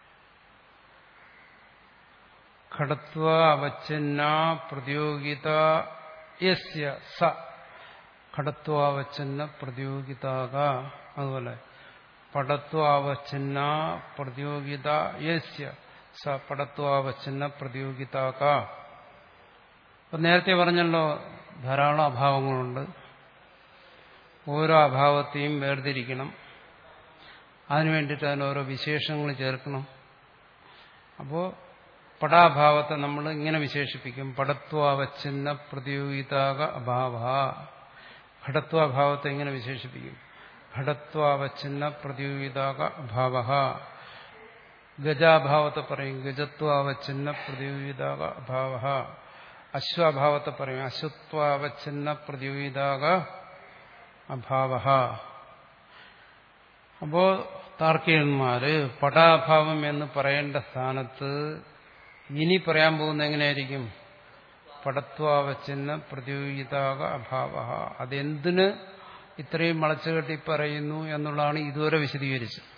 ഘടത്വ അവച്ഛിന്ന പ്രതിയോഗിത യസ്യ സ ഘടത്വാവച്ഛിന്ന പ്രതിയോഗിതാക. അതുപോലെ പടത്വാവച്ഛിന്ന പ്രതിയോഗിത യസ്യ സ പടത്വാവച്ഛിന്ന പ്രതിയോഗിതാക. അപ്പം നേരത്തെ പറഞ്ഞല്ലോ ധാരാളം അഭാവങ്ങളുണ്ട്, ഓരോ അഭാവത്തെയും വേർതിരിക്കണം, അതിനു വേണ്ടിയിട്ട് അതിന് ഓരോ വിശേഷങ്ങൾ ചേർക്കണം. അപ്പോൾ പടാഭാവത്തെ നമ്മൾ ഇങ്ങനെ വിശേഷിപ്പിക്കും, പടത്വാവച്ഛിന്ന പ്രതിയോഗിതാക അഭാവ. ഘടത്വാഭാവത്തെ ഇങ്ങനെ വിശേഷിപ്പിക്കും, ഘടത്വാവച്ഛിന്ന പ്രതിയോഗിതാക അഭാവ. ഗജാഭാവത്തെ പറയും ഗജത്വാവച്ഛിന്ന പ്രതിയോഗിതാക അഭാവ. അശ്വാഭാവത്തെ പറയും അശ്വത്വാവച്ഛിന്ന പ്രതിയോഗിതാക അഭാവ. അപ്പോ താർക്കികന്മാര് പടാഭാവം എന്ന് പറയേണ്ട സ്ഥാനത്ത് ഇനി പറയാൻ പോകുന്ന എങ്ങനെയായിരിക്കും? പടത്വാവച്ഛിന്ന പ്രതിയോഗിതാക അഭാവ. അതെന്തിന് ഇത്രയും വളച്ചുകെട്ടി പറയുന്നു എന്നുള്ളതാണ് ഇതുവരെ വിശദീകരിച്ചത്.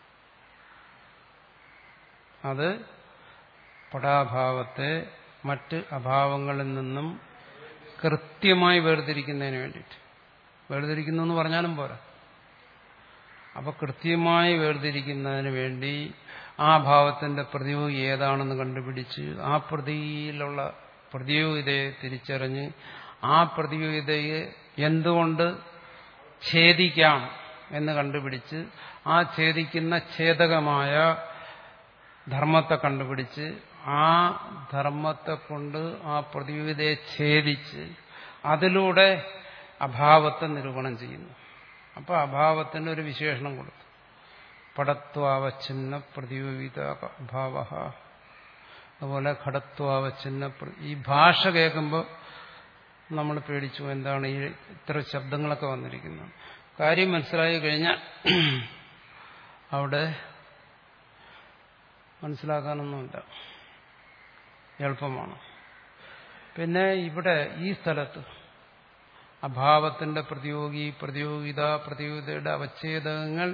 അത് പടാഭാവത്തെ മറ്റ് അഭാവങ്ങളിൽ നിന്നും കൃത്യമായി വേർതിരിക്കുന്നതിന് വേണ്ടിയിട്ട്. വേർതിരിക്കുന്നു എന്ന് പറഞ്ഞാലും പോരാ, അപ്പൊ കൃത്യമായി വേർതിരിക്കുന്നതിന് വേണ്ടി ആ ഭാവത്തിന്റെ പ്രതിയോഗി ഏതാണെന്ന് കണ്ടുപിടിച്ച് ആ പ്രതിയിലുള്ള പ്രതിയോഗിതയെ തിരിച്ചറിഞ്ഞ് ആ പ്രതിയോഗിതയെ എന്തുകൊണ്ട് ഛേദിക്കാം എന്ന് കണ്ടുപിടിച്ച് ആ ഛേദിക്കുന്ന ഛേദകമായ ധർമ്മത്തെ കണ്ടുപിടിച്ച് ആ ധർമ്മത്തെ കൊണ്ട് ആ പ്രതിയോഗിതയെ ഛേദിച്ച് അതിലൂടെ അഭാവത്തെ നിരൂപണം ചെയ്യുന്നു. അപ്പൊ അഭാവത്തിന് ഒരു വിശേഷണം കൊടുത്തു, പടത്വാവച്ഛിന്ന പ്രതിയോഗിത അഭാവ. അതുപോലെ ഘടത്വാവച്ഛിന്ന. ഈ ഭാഷ കേൾക്കുമ്പോൾ നമ്മൾ പേടിച്ചു, എന്താണ് ഈ ഇത്ര ശബ്ദങ്ങളൊക്കെ വന്നിരിക്കുന്നത്. കാര്യം മനസ്സിലായി കഴിഞ്ഞാൽ അവിടെ മനസ്സിലാക്കാനൊന്നുമില്ല, എളുപ്പമാണ്. പിന്നെ ഇവിടെ ഈ സ്ഥലത്ത് അഭാവത്തിന്റെ പ്രതിയോഗി, പ്രതിയോഗിത, പ്രതിയോഗിതയുടെ അവച്ഛേദകങ്ങൾ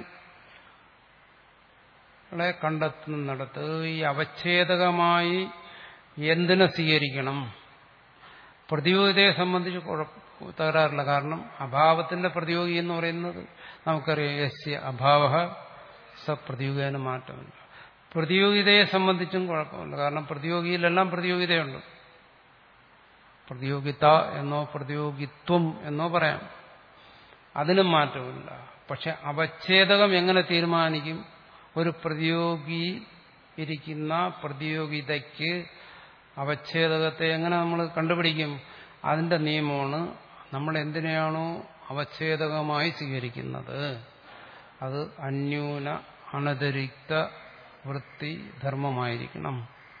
കണ്ടെത്തുന്നിടത്ത് ഈ അവച്ഛേദകമായി എന്തിനെ സ്വീകരിക്കണം? പ്രതിയോഗിതയെ സംബന്ധിച്ച് തകരാറില്ല. കാരണം അഭാവത്തിന്റെ പ്രതിയോഗി എന്ന് പറയുന്നത് നമുക്കറിയാം, യസ്യ അഭാവ സ പ്രതിയോഗിന് മാറ്റമില്ല. പ്രതിയോഗിതയെ സംബന്ധിച്ചും കുഴപ്പമില്ല, കാരണം പ്രതിയോഗിയിലെല്ലാം പ്രതിയോഗിതയുണ്ട്. പ്രതിയോഗിത എന്നോ പ്രതിയോഗിത്വം എന്നോ പറയാം, അതിനും മാറ്റമില്ല. പക്ഷെ അവച്ഛേദകം എങ്ങനെ തീരുമാനിക്കും? ഒരു പ്രതിയോഗി ഇരിക്കുന്ന പ്രതിയോഗിതയ്ക്ക് അവച്ഛേദകത്തെ എങ്ങനെ നമ്മൾ കണ്ടുപിടിക്കും? അതിന്റെ നിയമമാണ്, നമ്മൾ എന്തിനെയാണോ അവച്ഛേദകമായി സ്വീകരിക്കുന്നത് അത് അന്യൂന അനതിരിക്ത വൃത്തി ധർമ്മമായിരിക്കണം.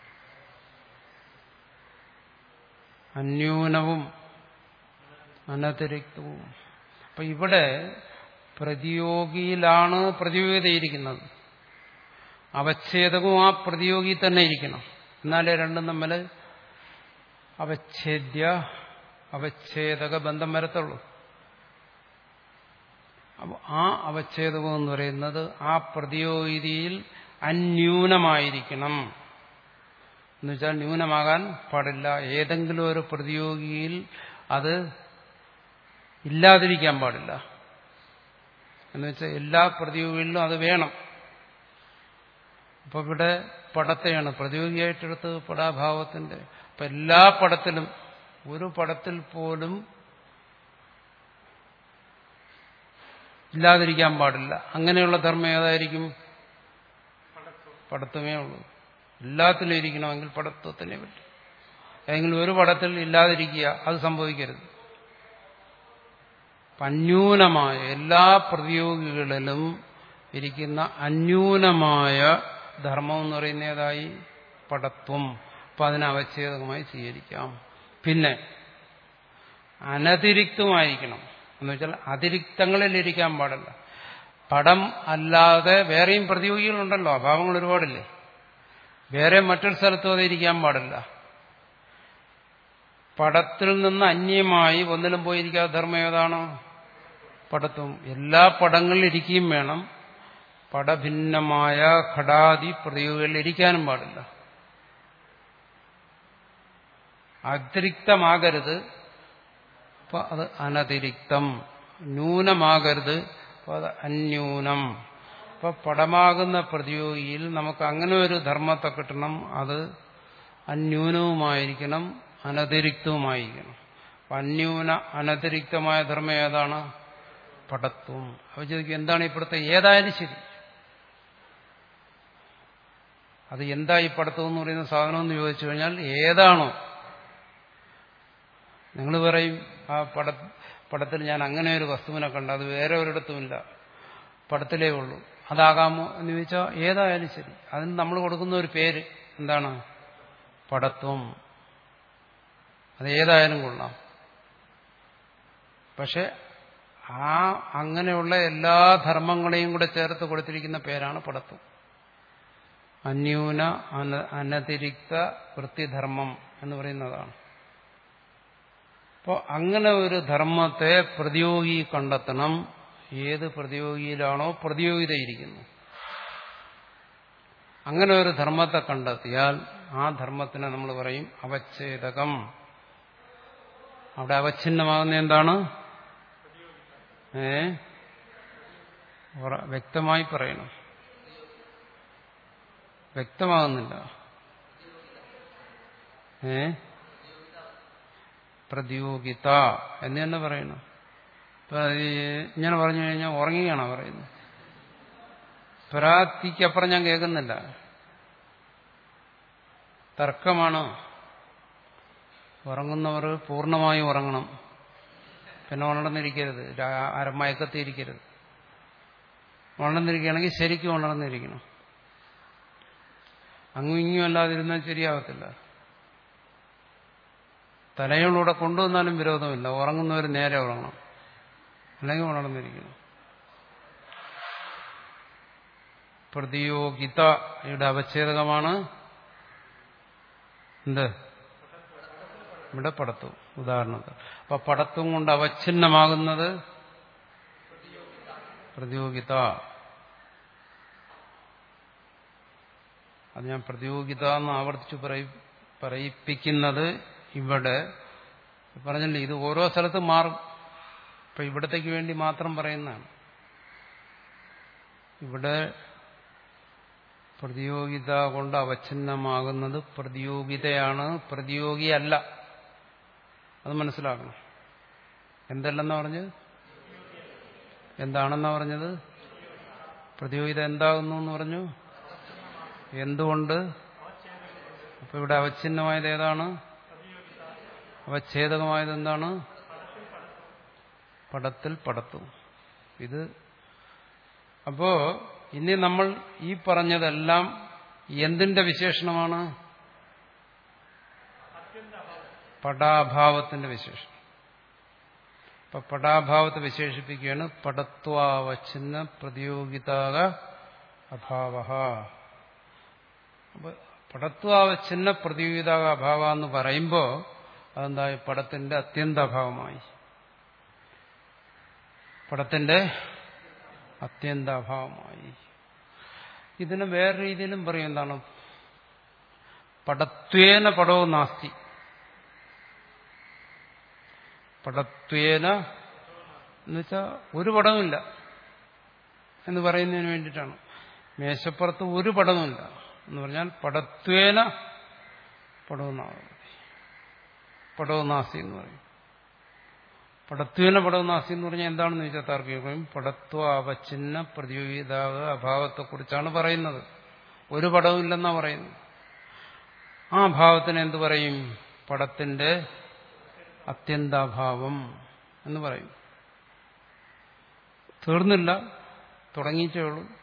അന്യൂനവും അനതിരിക്തവും. അപ്പൊ ഇവിടെ പ്രതിയോഗിയിലാണ് പ്രതിയോഗിതയിരിക്കുന്നത്, അവച്ഛേദകവും ആ പ്രതിയോഗി തന്നെ ഇരിക്കണം. എന്നാലേ രണ്ടും തമ്മിൽ അവച്ഛേദ്യ അവച്ഛേദക ബന്ധം വരത്തുള്ളൂ. അപ്പോൾ ആ അവച്ഛേദകം എന്ന് പറയുന്നത് ആ പ്രതിയോഗിയിൽ അന്യൂനമായിരിക്കണം. എന്നുവെച്ചാൽ ന്യൂനമാകാൻ പാടില്ല. ഏതെങ്കിലും ഒരു പ്രതിയോഗിയിൽ അത് ഇല്ലാതിരിക്കാൻ പാടില്ല. എന്നുവെച്ചാൽ എല്ലാ പ്രതിയോഗികളിലും അത് വേണം. അപ്പൊ ഇവിടെ പടത്തെയാണ് പ്രതിയോഗിയായിട്ടെടുത്ത് പടാഭാവത്തിന്റെ. അപ്പൊ എല്ലാ പടത്തിലും, ഒരു പടത്തിൽ പോലും ഇല്ലാതിരിക്കാൻ പാടില്ല. അങ്ങനെയുള്ള ധർമ്മം ഏതായിരിക്കും? പടത്വമേ ഉള്ളൂ. എല്ലാത്തിലും ഇരിക്കണമെങ്കിൽ പടത്വത്തിനെ പറ്റും. ഏതെങ്കിലും ഒരു പടത്തിൽ ഇല്ലാതിരിക്കുക, അത് സംഭവിക്കരുത്. അന്യൂനമായ എല്ലാ പ്രതിയോഗികളിലും ഇരിക്കുന്ന അന്യൂനമായ ധർമ്മം എന്ന് പറയുന്ന ഏതായി? പടത്വം. അപ്പൊ അതിനെ അവച്ഛേദകമായി സ്വീകരിക്കാം. പിന്നെ അനതിരിക്തമായിരിക്കണം. എന്ന് വെച്ചാൽ അതിരിക്തങ്ങളിൽ ഇരിക്കാൻ പാടില്ല. പടം അല്ലാതെ വേറെയും പ്രതിയോഗികളുണ്ടല്ലോ, അഭാവങ്ങൾ ഒരുപാടില്ലേ, വേറെ മറ്റൊരു സ്ഥലത്തും അത് ഇരിക്കാൻ പാടില്ല. പടത്തിൽ നിന്ന് അന്യമായി ഒന്നിലും പോയിരിക്കാത്ത ധർമ്മം ഏതാണ്? പടത്വം. എല്ലാ പടങ്ങളിലും ഇരിക്കുകയും വേണം, പടഭിന്നമായ ഘടാദി പ്രതിയോഗികളിൽ ഇരിക്കാനും പാടില്ല. അതിരിക്തമാകരുത്, അപ്പൊ അത് അനതിരിക്തം. ന്യൂനമാകരുത്, അപ്പൊ അത് അന്യൂനം. അപ്പൊ പടമാകുന്ന പ്രതിയോഗിയിൽ നമുക്ക് അങ്ങനെ ഒരു ധർമ്മത്തെ കിട്ടണം, അത് അന്യൂനവുമായിരിക്കണം, അനതിരിക്തവുമായിരിക്കണം. അപ്പൊ അന്യൂന അനതിരിക്തമായ ധർമ്മം ഏതാണ്? പടത്വം. അപ്പൊ ചോദിക്കും എന്താണ് ഇപ്പോഴത്തെ? ഏതായാലും ശരി, അത് എന്താ ഈ പടത്വം എന്ന് പറയുന്ന സാധനം എന്ന് ചോദിച്ചു കഴിഞ്ഞാൽ ഏതാണോ, നിങ്ങൾ പറയും ആ പട പടത്തിൽ ഞാൻ അങ്ങനെ ഒരു വസ്തുവിനെ കണ്ട, അത് വേറെ ഒരിടത്തുമില്ല, പടത്തിലേ ഉള്ളൂ, അതാകാമോ എന്ന് ചോദിച്ചാൽ ഏതായാലും ശരി, അതിന് നമ്മൾ കൊടുക്കുന്ന ഒരു പേര് എന്താണ്? പടത്വം. അത് ഏതായാലും കൊള്ളാം. പക്ഷെ ആ അങ്ങനെയുള്ള എല്ലാ ധർമ്മങ്ങളെയും കൂടെ ചേർത്ത് കൊടുത്തിരിക്കുന്ന പേരാണ് പടത്വം. അന്യൂന അനതിരിക്ത വൃത്തിധർമ്മം എന്ന് പറയുന്നതാണ്. അപ്പോൾ അങ്ങനെ ഒരു ധർമ്മത്തെ പ്രതിയോഗി കണ്ടെത്തണം. ഏത് പ്രതിയോഗിയിലാണോ പ്രതിയോഗിതയിരിക്കുന്നു, അങ്ങനെ ഒരു ധർമ്മത്തെ കണ്ടെത്തിയാൽ ആ ധർമ്മത്തിനെ നമ്മൾ പറയും അവച്ഛേദകം. അവിടെ അവച്ഛിന്നമാകുന്ന എന്താണ്? ഏ വ്യക്തമായി പറയണം. വ്യക്തമാകുന്നില്ല. ഏ പ്രതിയോഗിത എന്ന് തന്നെ പറയണം. ഇപ്പൊ ഇങ്ങനെ പറഞ്ഞു കഴിഞ്ഞാൽ ഉറങ്ങുകയാണോ പറയുന്നത്? പരാതിക്കപ്പുറം ഞാൻ കേൾക്കുന്നില്ല. തർക്കമാണ്. ഉറങ്ങുന്നവർ പൂർണ്ണമായും ഉറങ്ങണം, പിന്നെ ഉണർന്നിരിക്കരുത്, അരമയക്കത്തിരിക്കരുത്. ഉണർന്നിരിക്കുകയാണെങ്കിൽ ശരിക്കും ഉണർന്നിരിക്കണം. അങ്ങും ഇങ്ങും അല്ലാതിരുന്നാൽ ശരിയാവത്തില്ല. തലയോടെ കൊണ്ടുവന്നാലും വിരോധമില്ല, ഉറങ്ങുന്നവർ നേരെ ഉറങ്ങണം, അല്ലെങ്കിൽ ഉണർന്നിരിക്കണം. പ്രതിയോഗിതയുടെ അവച്ഛേദകമാണ് എന്ത്? ഇവിടെ പടത്വം. ഉദാഹരണത്തിന് അപ്പൊ പടത്വം കൊണ്ട് അവച്ഛിന്നമാകുന്നത് പ്രതിയോഗിത. അത് ഞാൻ പ്രതിയോഗിത എന്ന് ആവർത്തിച്ചു പറയിപ്പിക്കുന്നത് ഇവിടെ പറഞ്ഞില്ലേ, ഇത് ഓരോ സ്ഥലത്തും മാറും. ഇപ്പൊ ഇവിടത്തേക്ക് വേണ്ടി മാത്രം പറയുന്നതാണ്. ഇവിടെ പ്രതിയോഗിത കൊണ്ട് അവച്ഛിന്നമാകുന്നത് പ്രതിയോഗിതയാണ്, പ്രതിയോഗിയല്ല. അത് മനസ്സിലാക്കണം. എന്തല്ലെന്നാ പറഞ്ഞത്? എന്താണെന്നാ പറഞ്ഞത്? പ്രതിയോഗിത എന്താകുന്നു എന്ന് പറഞ്ഞു. എന്തുകൊണ്ട്? അപ്പൊ ഇവിടെ അവച്ഛിന്നമായത് ഏതാണ്? അവച്ഛേദകമായത് എന്താണ്? പടത്തിൽ പടത്വം. ഇത് അപ്പോ ഇനി നമ്മൾ ഈ പറഞ്ഞതെല്ലാം എന്തിന്റെ വിശേഷണമാണ്? പടാഭാവത്തിന്റെ വിശേഷണം. അപ്പൊ പടാഭാവത്തെ വിശേഷിപ്പിക്കുകയാണ് പടത്വാവച്ഛിന്ന പ്രതിയോഗിതാക അഭാവ. അപ്പൊ പടത്വാവച്ഛിന്ന പ്രതിയോഗിതാക അഭാവ എന്ന് പറയുമ്പോൾ അതെന്തായി? പടത്തിന്റെ അത്യന്താഭാവമായി. പടത്തിന്റെ അത്യന്താഭാവമായി. ഇതിന് വേറെ രീതിയിലും പറയും. എന്താണ്? പടത്വേന പടവും നാസ്തി. പടത്വേന എന്നുവെച്ചാൽ ഒരു പടവുമില്ല എന്ന് പറയുന്നതിന് വേണ്ടിയിട്ടാണ്. മേശപ്പുറത്ത് ഒരു പടവുമില്ല എന്ന് പറഞ്ഞാൽ പടത്വേന പടവും പടവും നാസ്തി എന്ന് പറയും. പടത്വേന പടവും നാസ്തി എന്ന് പറഞ്ഞാൽ എന്താണെന്ന് ചോദിച്ചാൽ താർക്കികം പടത്വ അവച്ഛിന്ന പ്രതിയോഗിതാവ അഭാവത്തെക്കുറിച്ചാണ് പറയുന്നത്. ഒരു പടവുമില്ലെന്നാ പറയുന്നത്. ആ ഭാവത്തിന് എന്ത് പറയും? പടത്തിന്റെ അത്യന്താഭാവം എന്ന് പറയും. തീർന്നില്ല, തുടങ്ങിയിട്ടേ ഉള്ളൂ.